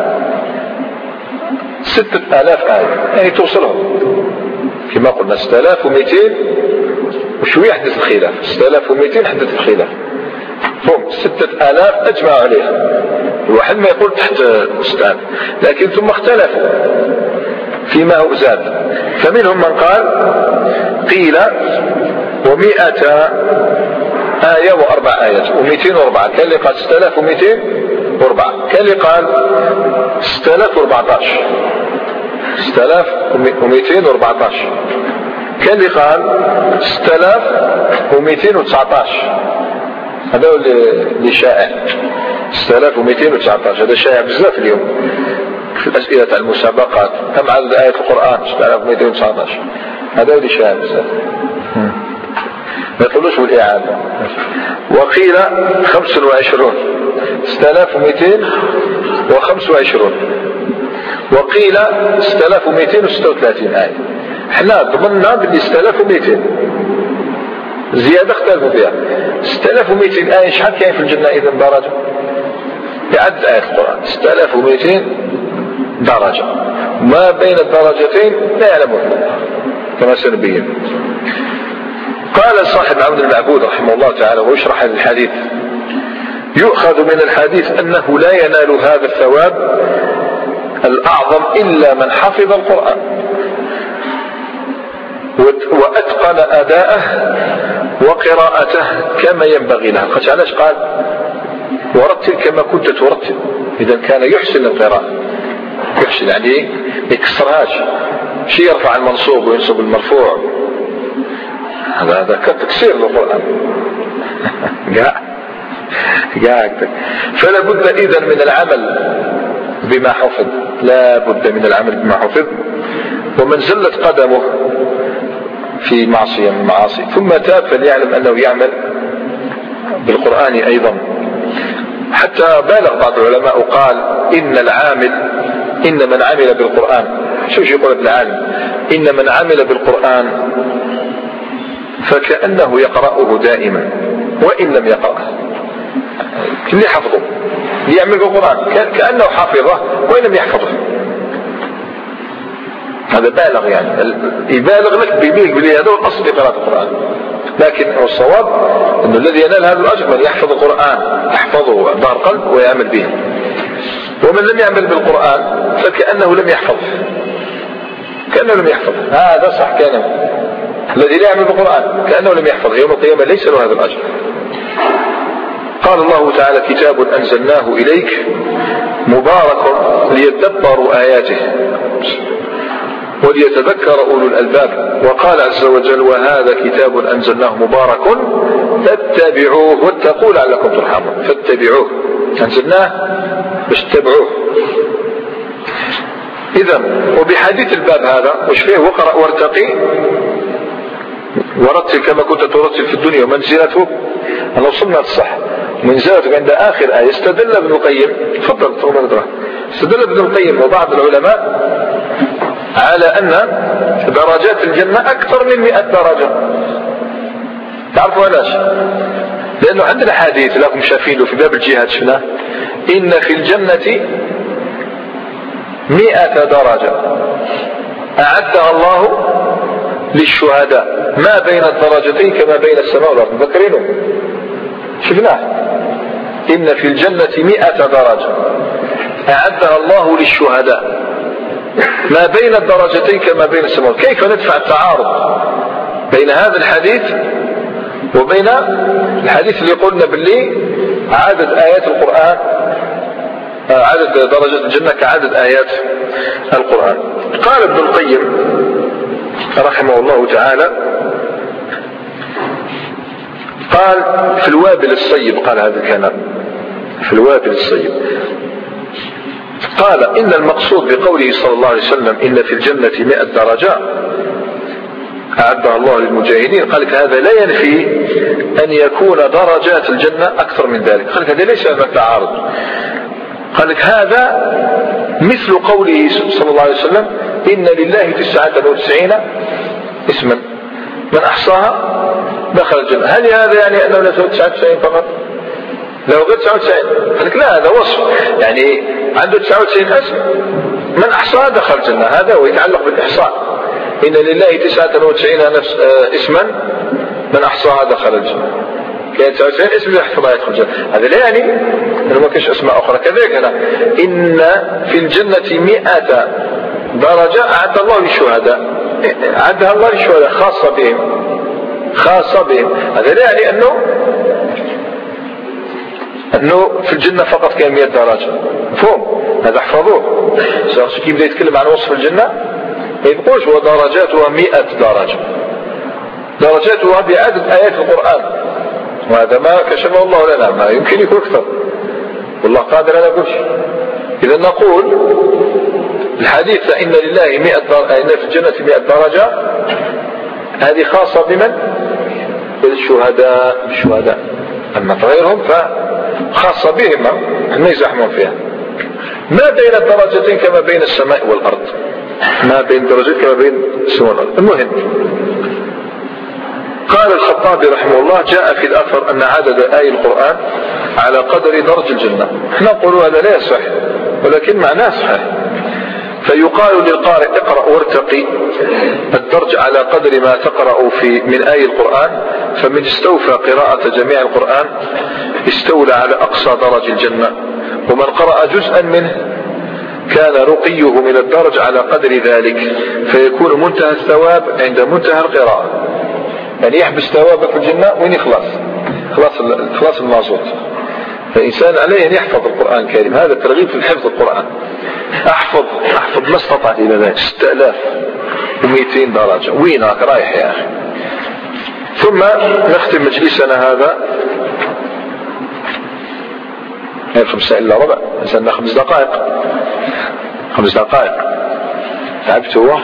6000 آية، يعني توصلهم كما قلنا 6200 وشوية حدث الخلاف. 6200 حدث الخلاف، هم 6000 أجمعوا عليها. الواحد ما يقول تحت 6000، لكن ثم اختلفوا فيما هو زاد. فمنهم من قال قيل 100 آية و4 آيات و204. كان اللي قال 6204، كان اللي قال 6014 6214، كان اللي قال 6219. هذا هو اللي شائع 6219. هذا شائع بزاف اليوم في الأسئلة تاع المسابقات. كم عدد آيات القرآن؟ 6219. هذا هو اللي شائع بزاف، ما يقولوش بالإعادة. وقيل 25 6225، وقيل 6236 آية. احنا ضمننا باللي 6200 زيادة اختلفوا فيها. 6200 آية شحال كاين في الجنة إذا درجة؟ بعدد آيات القرآن 6200 درجة، ما بين الدرجتين لا يعلمون كما سنبين. قال صاحب عون المعبود رحمه الله تعالى ويشرح الحديث: يؤخذ من الحديث أنه لا ينال هذا الثواب الأعظم إلا من حفظ القرآن وأتقن أداءه وقراءته كما ينبغي له. علاش قال ورتل كما كنت ترتل؟ إذا كان يحسن القراءة، يحسن يعني يكسرهاش، شيء يرفع المنصوب وينصب المرفوع، هذا كتكسير للقرآن. فلا بد إذن من العمل بما حفظ، لا بد من العمل بما حفظ. ومن زلت قدمه في معصية من المعاصي ثم تاب فليعلم أنه يعمل بالقرآن أيضا. حتى بالغ بعض العلماء وقال إن من عمل بالقرآن، شو يقول ابن العالم؟ إن من عمل بالقرآن فكأنه يقرأه دائما وإن لم يقرأه. اللي حفظه يعمل بالقرآن كأنه حافظه وإن لم يحفظه. هذا بالغ، يعني يبالغ لك بيبيك بلي هذا هو الأصل لقراءة القرآن. لكن الصواب أنه الذي ينال هذا الأجر من يحفظ القرآن، يحفظه ظهر قلب ويعمل به. ومن لم يعمل بالقرآن فكأنه لم يحفظ، كأنه لم يحفظ. هذا صح كان الذي لا يعمل بالقرآن كأنه لم يحفظ يوم القيامة ليس له هذا الأجر. قال الله تعالى: كتاب أنزلناه إليك مبارك ليدبروا آياته وليتذكر أولو الألباب. وقال عز وجل: وهذا كتاب أنزلناه مبارك فاتبعوه واتقوا لعلكم ترحمون. فاتبعوه، أنزلناه باش تتبعوه. إذا وبحديث الباب هذا وش فيه؟ وقرأ وارتقي ورتل كما كنت ترتل في الدنيا. ومنزلته أنا وصلنا للصح. منزلته عند آخر آية. استدل ابن القيم، تفضل استدل ابن القيم وبعض العلماء على أن درجات الجنة أكثر من 100 درجة. تعرفوا علاش؟ لأنه عندنا حديث لكم شافينه في باب الجهاد شفناه: إن في الجنة 100 درجة أعدها الله للشهداء ما بين الدرجتين كما بين السماء والأرض. مذكرينه؟ شفناه. إن في الجنة 100 درجة أعدها الله للشهداء ما بين الدرجتين كما بين السماء. كيف ندفع التعارض بين هذا الحديث وبين الحديث اللي قلنا باللي عدد آيات القرآن، عدد درجات الجنة كعدد آيات القرآن؟ قال ابن القيم رحمه الله تعالى، قال في الوابل الصيب، قال هذا الكلام في الوابل الصيب، قال: إن المقصود بقوله صلى الله عليه وسلم إن في الجنة 100 درجة أعدها الله للمجاهدين، قال لك هذا لا ينفي أن يكون درجات الجنة أكثر من ذلك. قال لك هذا ليس من التعارض. قال لك هذا مثل قوله صلى الله عليه وسلم: إن لله 99 اسما من أحصاها دخل الجنة. هل هذا يعني أنه لا 99 فقط؟ لو غير 99. قال لك لا، هذا وصف، يعني عنده 99 اسم من أحصاها دخل الجنة. هذا هو يتعلق بالإحصاء. إن لله 99 اسما من أحصاها دخل الجنة. كان 99 اسم يحفظها يدخل الجنة. هذا لا يعني أنه ما كاينش أسماء أخرى. كذلك هنا إن في الجنة 100 درجة أعد الله للشهداء، أعدها الله للشهداء خاصة بهم. هذا لا يعني أنه في الجنة فقط كان 100 درجة. مفهوم؟ هذا احفظوه. كي يبدأ يتكلم عن وصف الجنة ما يقولش ودرجاتها 100 درجة، درجاتها بعدد آيات القرآن، وهذا ما كشفه الله لنا، ما يمكن يكون أكثر، والله قادر أن نقولش. إذا نقول الحديث إن لله 100 درجة، إن في الجنة 100 درجة، هذه خاصة بمن؟ بالشهداء. أما غيرهم فخاصة بهم ما يزحمون فيها. ما بين الدرجتين كما بين السماء والأرض، ما بين درجات كما بين السماء والأرض. المهم، قال الخطابي رحمه الله: جاء في الأثر أن عدد آي القرآن على قدر درج الجنة. احنا نقول هذا لا يصح، ولكن معناه صحيح. فيقال للقارئ: اقرأ وارتقي، الدرج على قدر ما تقرأ من آي القرآن، فمن استوفى قراءة جميع القرآن استولى على أقصى درج الجنة، ومن قرأ جزءا منه كان رقيه من الدرج على قدر ذلك، فيكون منتهى الثواب عند منتهى القراءة. يعني يحبس ثوابه في الجنة وين يخلص؟ خلاص المازوت. فالإنسان عليه أن يحفظ القرآن الكريم. هذا ترغيب في حفظ القرآن. أحفظ ما استطعت إلى ذلك. 6200 درجة، وينك رايح يا أخي؟ ثم نختم مجلسنا هذا 5 إلا ربع، نزلنا 5 دقائق. 5 دقائق. تعبتوا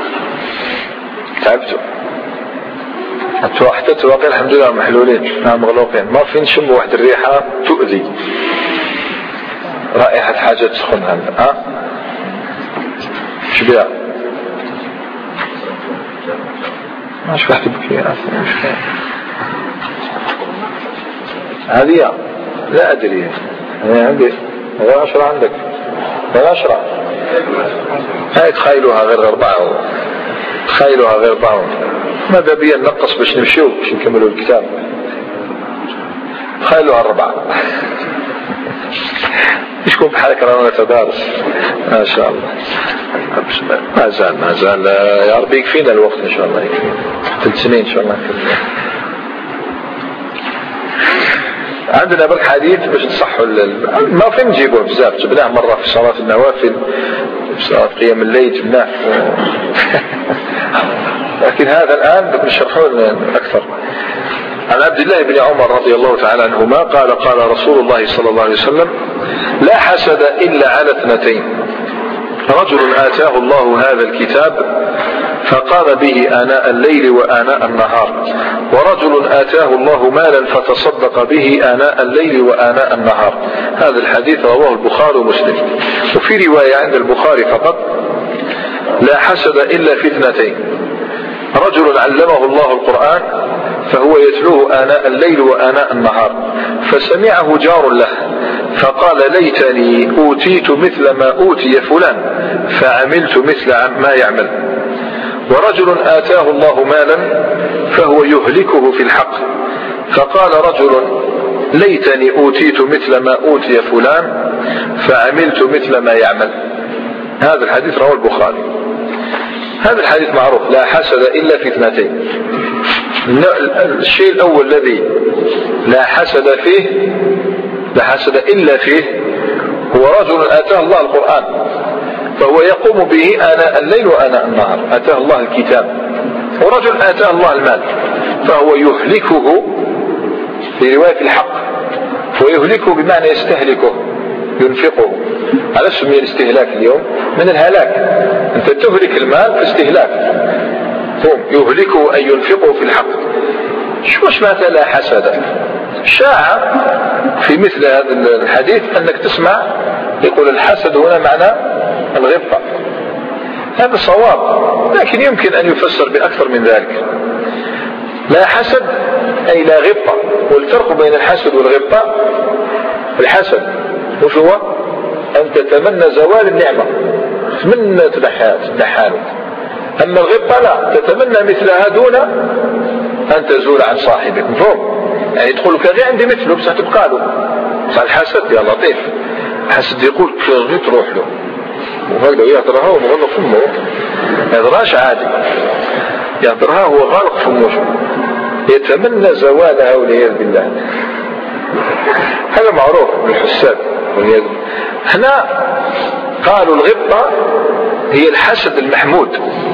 حتى تواقي الحمد لله محلولين، مغلوقين، ما في نشم واحد الريحة تؤذي، رائحة حاجة تسخن هذا. شبيها ماش واحد بكي هذه لا أدري، أنا عندي غير 10 عندك غير 10. هاي تخيلوها غير 4، تخيلوها غير 4. ماذا بيا نقص باش نمشيو باش نكملوا الكتاب. تخيلوها 4. يشكون بحالك رانا نتدارس ما شاء الله. ما زال يا ربي يكفينا الوقت ان شاء الله، يكفينا 3 سنين ان شاء الله. عندنا برك حديث باش نصحوا ما فين نجيبوه بزاف، جبناه مرة في صلاة النوافل، في صلاة قيام الليل جبناه لكن هذا الآن بدنا نشرحه أكثر. عن عبد الله بن عمر رضي الله تعالى عنهما قال قال رسول الله صلى الله عليه وسلم: لا حسد إلا على 2: رجل آتاه الله هذا الكتاب فقام به آناء الليل وآناء النهار، ورجل آتاه الله مالا فتصدق به آناء الليل وآناء النهار. هذا الحديث رواه البخاري ومسلم. وفي رواية عند البخاري فقط: لا حسد إلا في 2: رجل علمه الله القرآن فهو يتلوه آناء الليل وآناء النهار، فسمعه جار له فقال: ليتني أوتيت مثل ما أوتي فلان فعملت مثل ما يعمل. ورجل آتاه الله مالا فهو يهلكه في الحق، فقال رجل: ليتني أوتيت مثل ما أوتي فلان فعملت مثل ما يعمل. هذا الحديث رواه البخاري. هذا الحديث معروف: لا حسد إلا في 2. الشيء الأول الذي لا حسد فيه، لا حسد إلا فيه، هو رجل آتاه الله القرآن فهو يقوم به آناء الليل وآناء النهار، آتاه الله الكتاب. ورجل آتاه الله المال فهو يهلكه، في رواية الحق، ويهلكه بمعنى يستهلكه، ينفقه. على سمي الاستهلاك اليوم من الهلاك، أنت تهلك المال في استهلاك، يهلكه أي ينفقه في الحق. شوش معنى لا حسد؟ شاع في مثل هذا الحديث أنك تسمع يقول الحسد هنا معنى الغبطة. هذا صواب، لكن يمكن أن يفسر بأكثر من ذلك. لا حسد أي لا غبطة. والفرق بين الحسد والغبطة: الحسد وش هو؟ أن تتمنى زوال النعمة، تتمنى تدحانك. أما الغبطة لا، تتمنى مثلها دون أن تزول عن صاحبك. مفهوم؟ يعني تقول لك غير عندي مثله بس تبقى له. الحسد يا لطيف، الحسد يقول كي تروح له وهذا يهدرها ومغلق فمه، يهدرهاش عادي، يهدرها هو غالق فمه، يتمنى زوالها والعياذ بالله. هذا معروف بالحساد والعياذ. هنا قالوا الغبطة هي الحسد المحمود.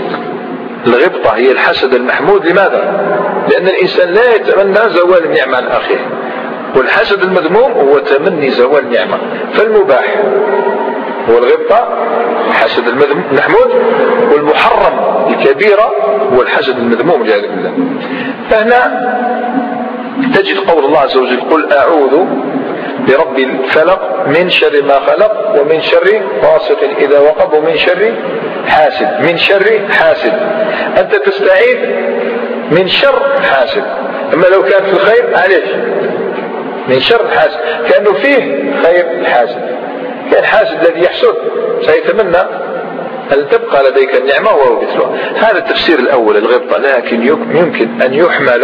الغبطة هي الحسد المحمود. لماذا؟ لأن الإنسان لا يتمنى زوال النعمة عن أخيه، والحسد المذموم هو تمني زوال النعمة. فالمباح هو الغبطة، الحسد المحمود، والمحرم الكبيرة هو الحسد المذموم والعياذ بالله. فهنا تجد قول الله عز وجل: قل أعوذ برب الفلق من شر ما خلق ومن شر غاسق إذا وقب ومن شر حاسد. من شر حاسد، أنت تستعيذ من شر حاسد. أما لو كان في الخير عليك من شر حاسد، كأنه فيه خير الحاسد. كان الحاسد الذي يحسد سيتمنى أن تبقى لديك النعمة وهو مثلها. هذا التفسير الأول الغبطة. لكن يمكن أن يحمل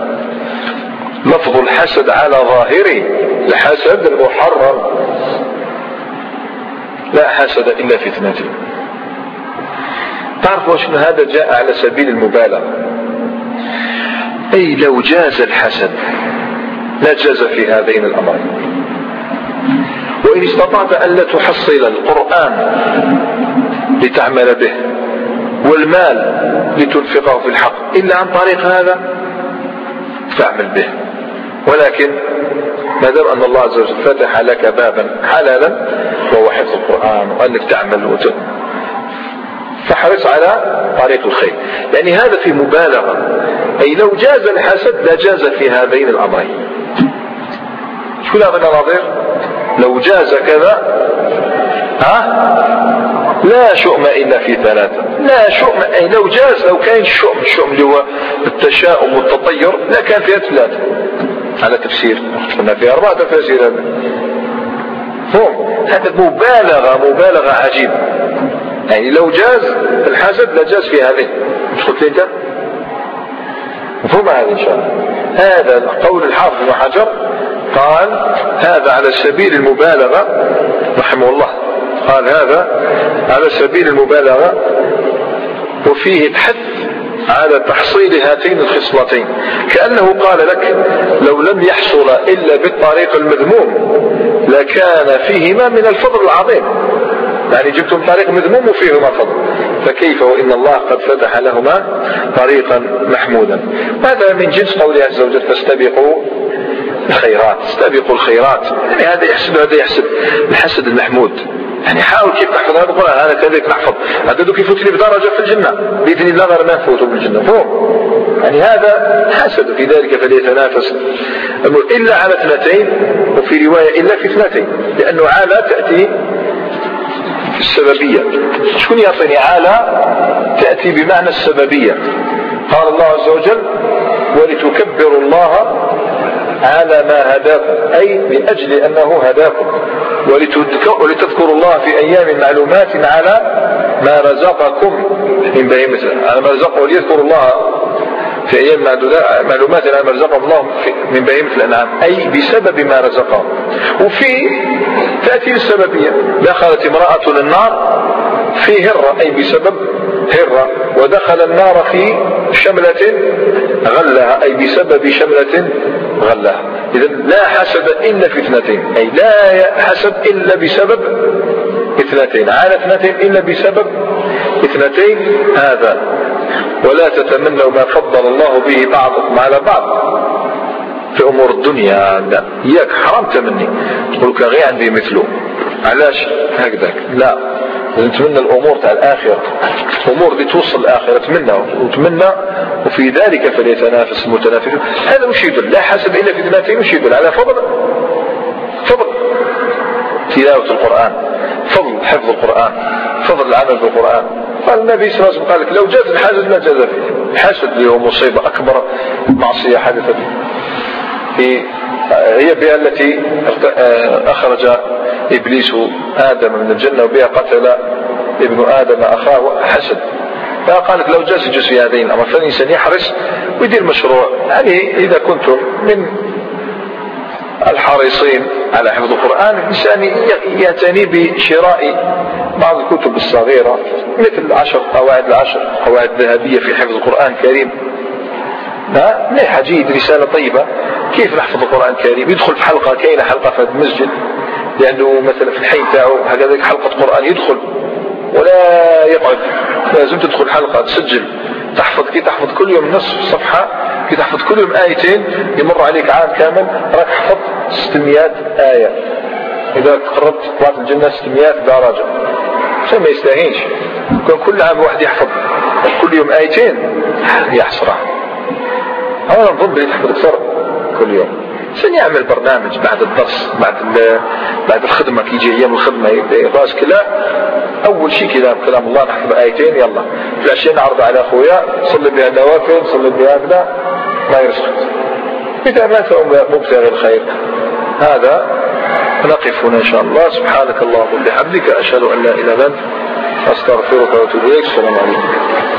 لفظ الحسد على ظاهره، الحسد المحرم. لا حسد إلا في 2. تعرفوا شنو هذا؟ جاء على سبيل المبالغة، أي لو جاز الحسد لا جاز في هذين الأمرين. وإن استطعت أن لا تحصل القرآن لتعمل به والمال لتنفقه في الحق إلا عن طريق هذا فاعمل به. ولكن ما دام أن الله عز وجل فتح لك بابا حلالا وهو حفظ القرآن وأنك تعمل فحرص على طريق الخير. يعني هذا في مبالغة، أي لو جاز الحسد لا جاز في هذين الأمرين. شو هذا النظير؟ لو جاز كذا لا شؤم إلا في 3. لا شؤم أي لو جاز، لو كان الشؤم اللي هو التشاؤم والتطير لا كان فيها 3 على تفسير، قلنا فيها 4 تفاسير. هذا مبالغة عجيبة. يعني لو جاز الحسد لا جاز في هذه. مش قلت لي انت؟ مفهوم هذا ان شاء الله. هذا قول الحافظ ابن حجر قال هذا على سبيل المبالغة رحمه الله، قال هذا على سبيل المبالغة وفيه الحث على تحصيل هاتين الخصلتين، كأنه قال لك لو لم يحصل إلا بالطريق المذموم لكان فيهما من الفضل العظيم، يعني جبتم طريق مذموم وفيهما فضل، فكيف وإن الله قد فتح لهما طريقا محمودا. هذا من جنس قوله عز وجل فاستبقوا الخيرات، استبقوا الخيرات، يعني هذا يحسب هذا يحسب الحسد المحمود، يعني حاول كيف تحفظ هذا القرآن، هذا كذلك نحفظ، هذا دوك يفوت لي بدرجة في الجنة بإذن الله غير ما نفوتوا بالجنة فوق، يعني هذا حسد، في ذلك فليتنافس إلا على اثنتين، وفي رواية إلا في اثنتين، لأنه على تأتي السببية. شكون يعطيني على تأتي بمعنى السببية؟ قال الله عز وجل ولتكبروا الله على ما هداكم، أي لأجل أنه هداكم، ولتذكروا الله في أيام معلومات على ما رزقكم من بهيمة، على ما رزقه، وليذكروا الله في أيام معلومات على ما رزقهم الله من بهيمة الأنعام، أي بسبب ما رزقهم. وفي تأتي السببية، دخلت امرأة النار في هرة، أي بسبب هرة، ودخل النار في شملة غلها، أي بسبب شملة غلها. إذن لا حسد إلا في اثنتين، أي لا حسد إلا بسبب اثنتين، على اثنتين إلا بسبب اثنتين هذا. ولا تتمنوا ما فضل الله به بعضكم على بعض في أمور الدنيا، لا إياك حرام تمني تقول لك غير عندي مثله، علاش هكذاك؟ لا، نتمنى الأمور تاع الآخرة، الأمور اللي توصل الآخرة تمنى وفي ذلك فليتنافس المتنافسون. هذا وش يدل؟ لا حسد إلا في اثنتين، وش يدل؟ على فضل تلاوة القرآن، فضل حفظ القرآن، فضل العمل بالقرآن. قال النبي صلى الله عليه وسلم قال لك لو جاز الحسد ما جاز فيه، الحسد اللي هو مصيبة أكبر معصية حدثت هي بها التي أخرج إبليس آدم من الجنة، وبها قتل ابن آدم أخاه حسد. فقالت لو جاز في هذين الأمر فالإنسان يحرص ويدير مشروع. يعني إذا كنتم من الحريصين على حفظ القرآن، الإنسان يعتني بشراء بعض الكتب الصغيرة مثل 10 قواعد، قواعد ذهبية في حفظ القرآن الكريم، مليحة جيد، رسالة طيبة كيف نحفظ القرآن الكريم. يدخل في حلقة، كاينة حلقة في المسجد لأنه مثلا في الحي تاعو هكذا حلقة قرآن يدخل ولا يقعد، لازم تدخل حلقة تسجل تحفظ، كي تحفظ كل يوم نصف صفحة، كي تحفظ كل يوم آيتين، يمر عليك عام كامل راك حفظت 600 آية. إذا قربت طلعت الجنة 600 درجة، شيء ما يستاهينش. كان كل عام واحد يحفظ كل يوم آيتين يحصره. أولا نظن بلي تحفظ أكثر كل يوم. سنعمل برنامج بعد الدرس، بعد الخدمة، كي يجي أيام الخدمة راس كلا أول شيء كلام الله نحفظ آيتين، يلا في العشية نعرض على أخويا صلي بها النوافل، صلي بها هكذا ما يرسخ. إذا ما مبتغي الخير هذا نقف هنا إن شاء الله. سبحانك اللهم وبحمدك، أشهد أن لا إله إلا أنت، أستغفرك وأتوب إليك. السلام عليكم.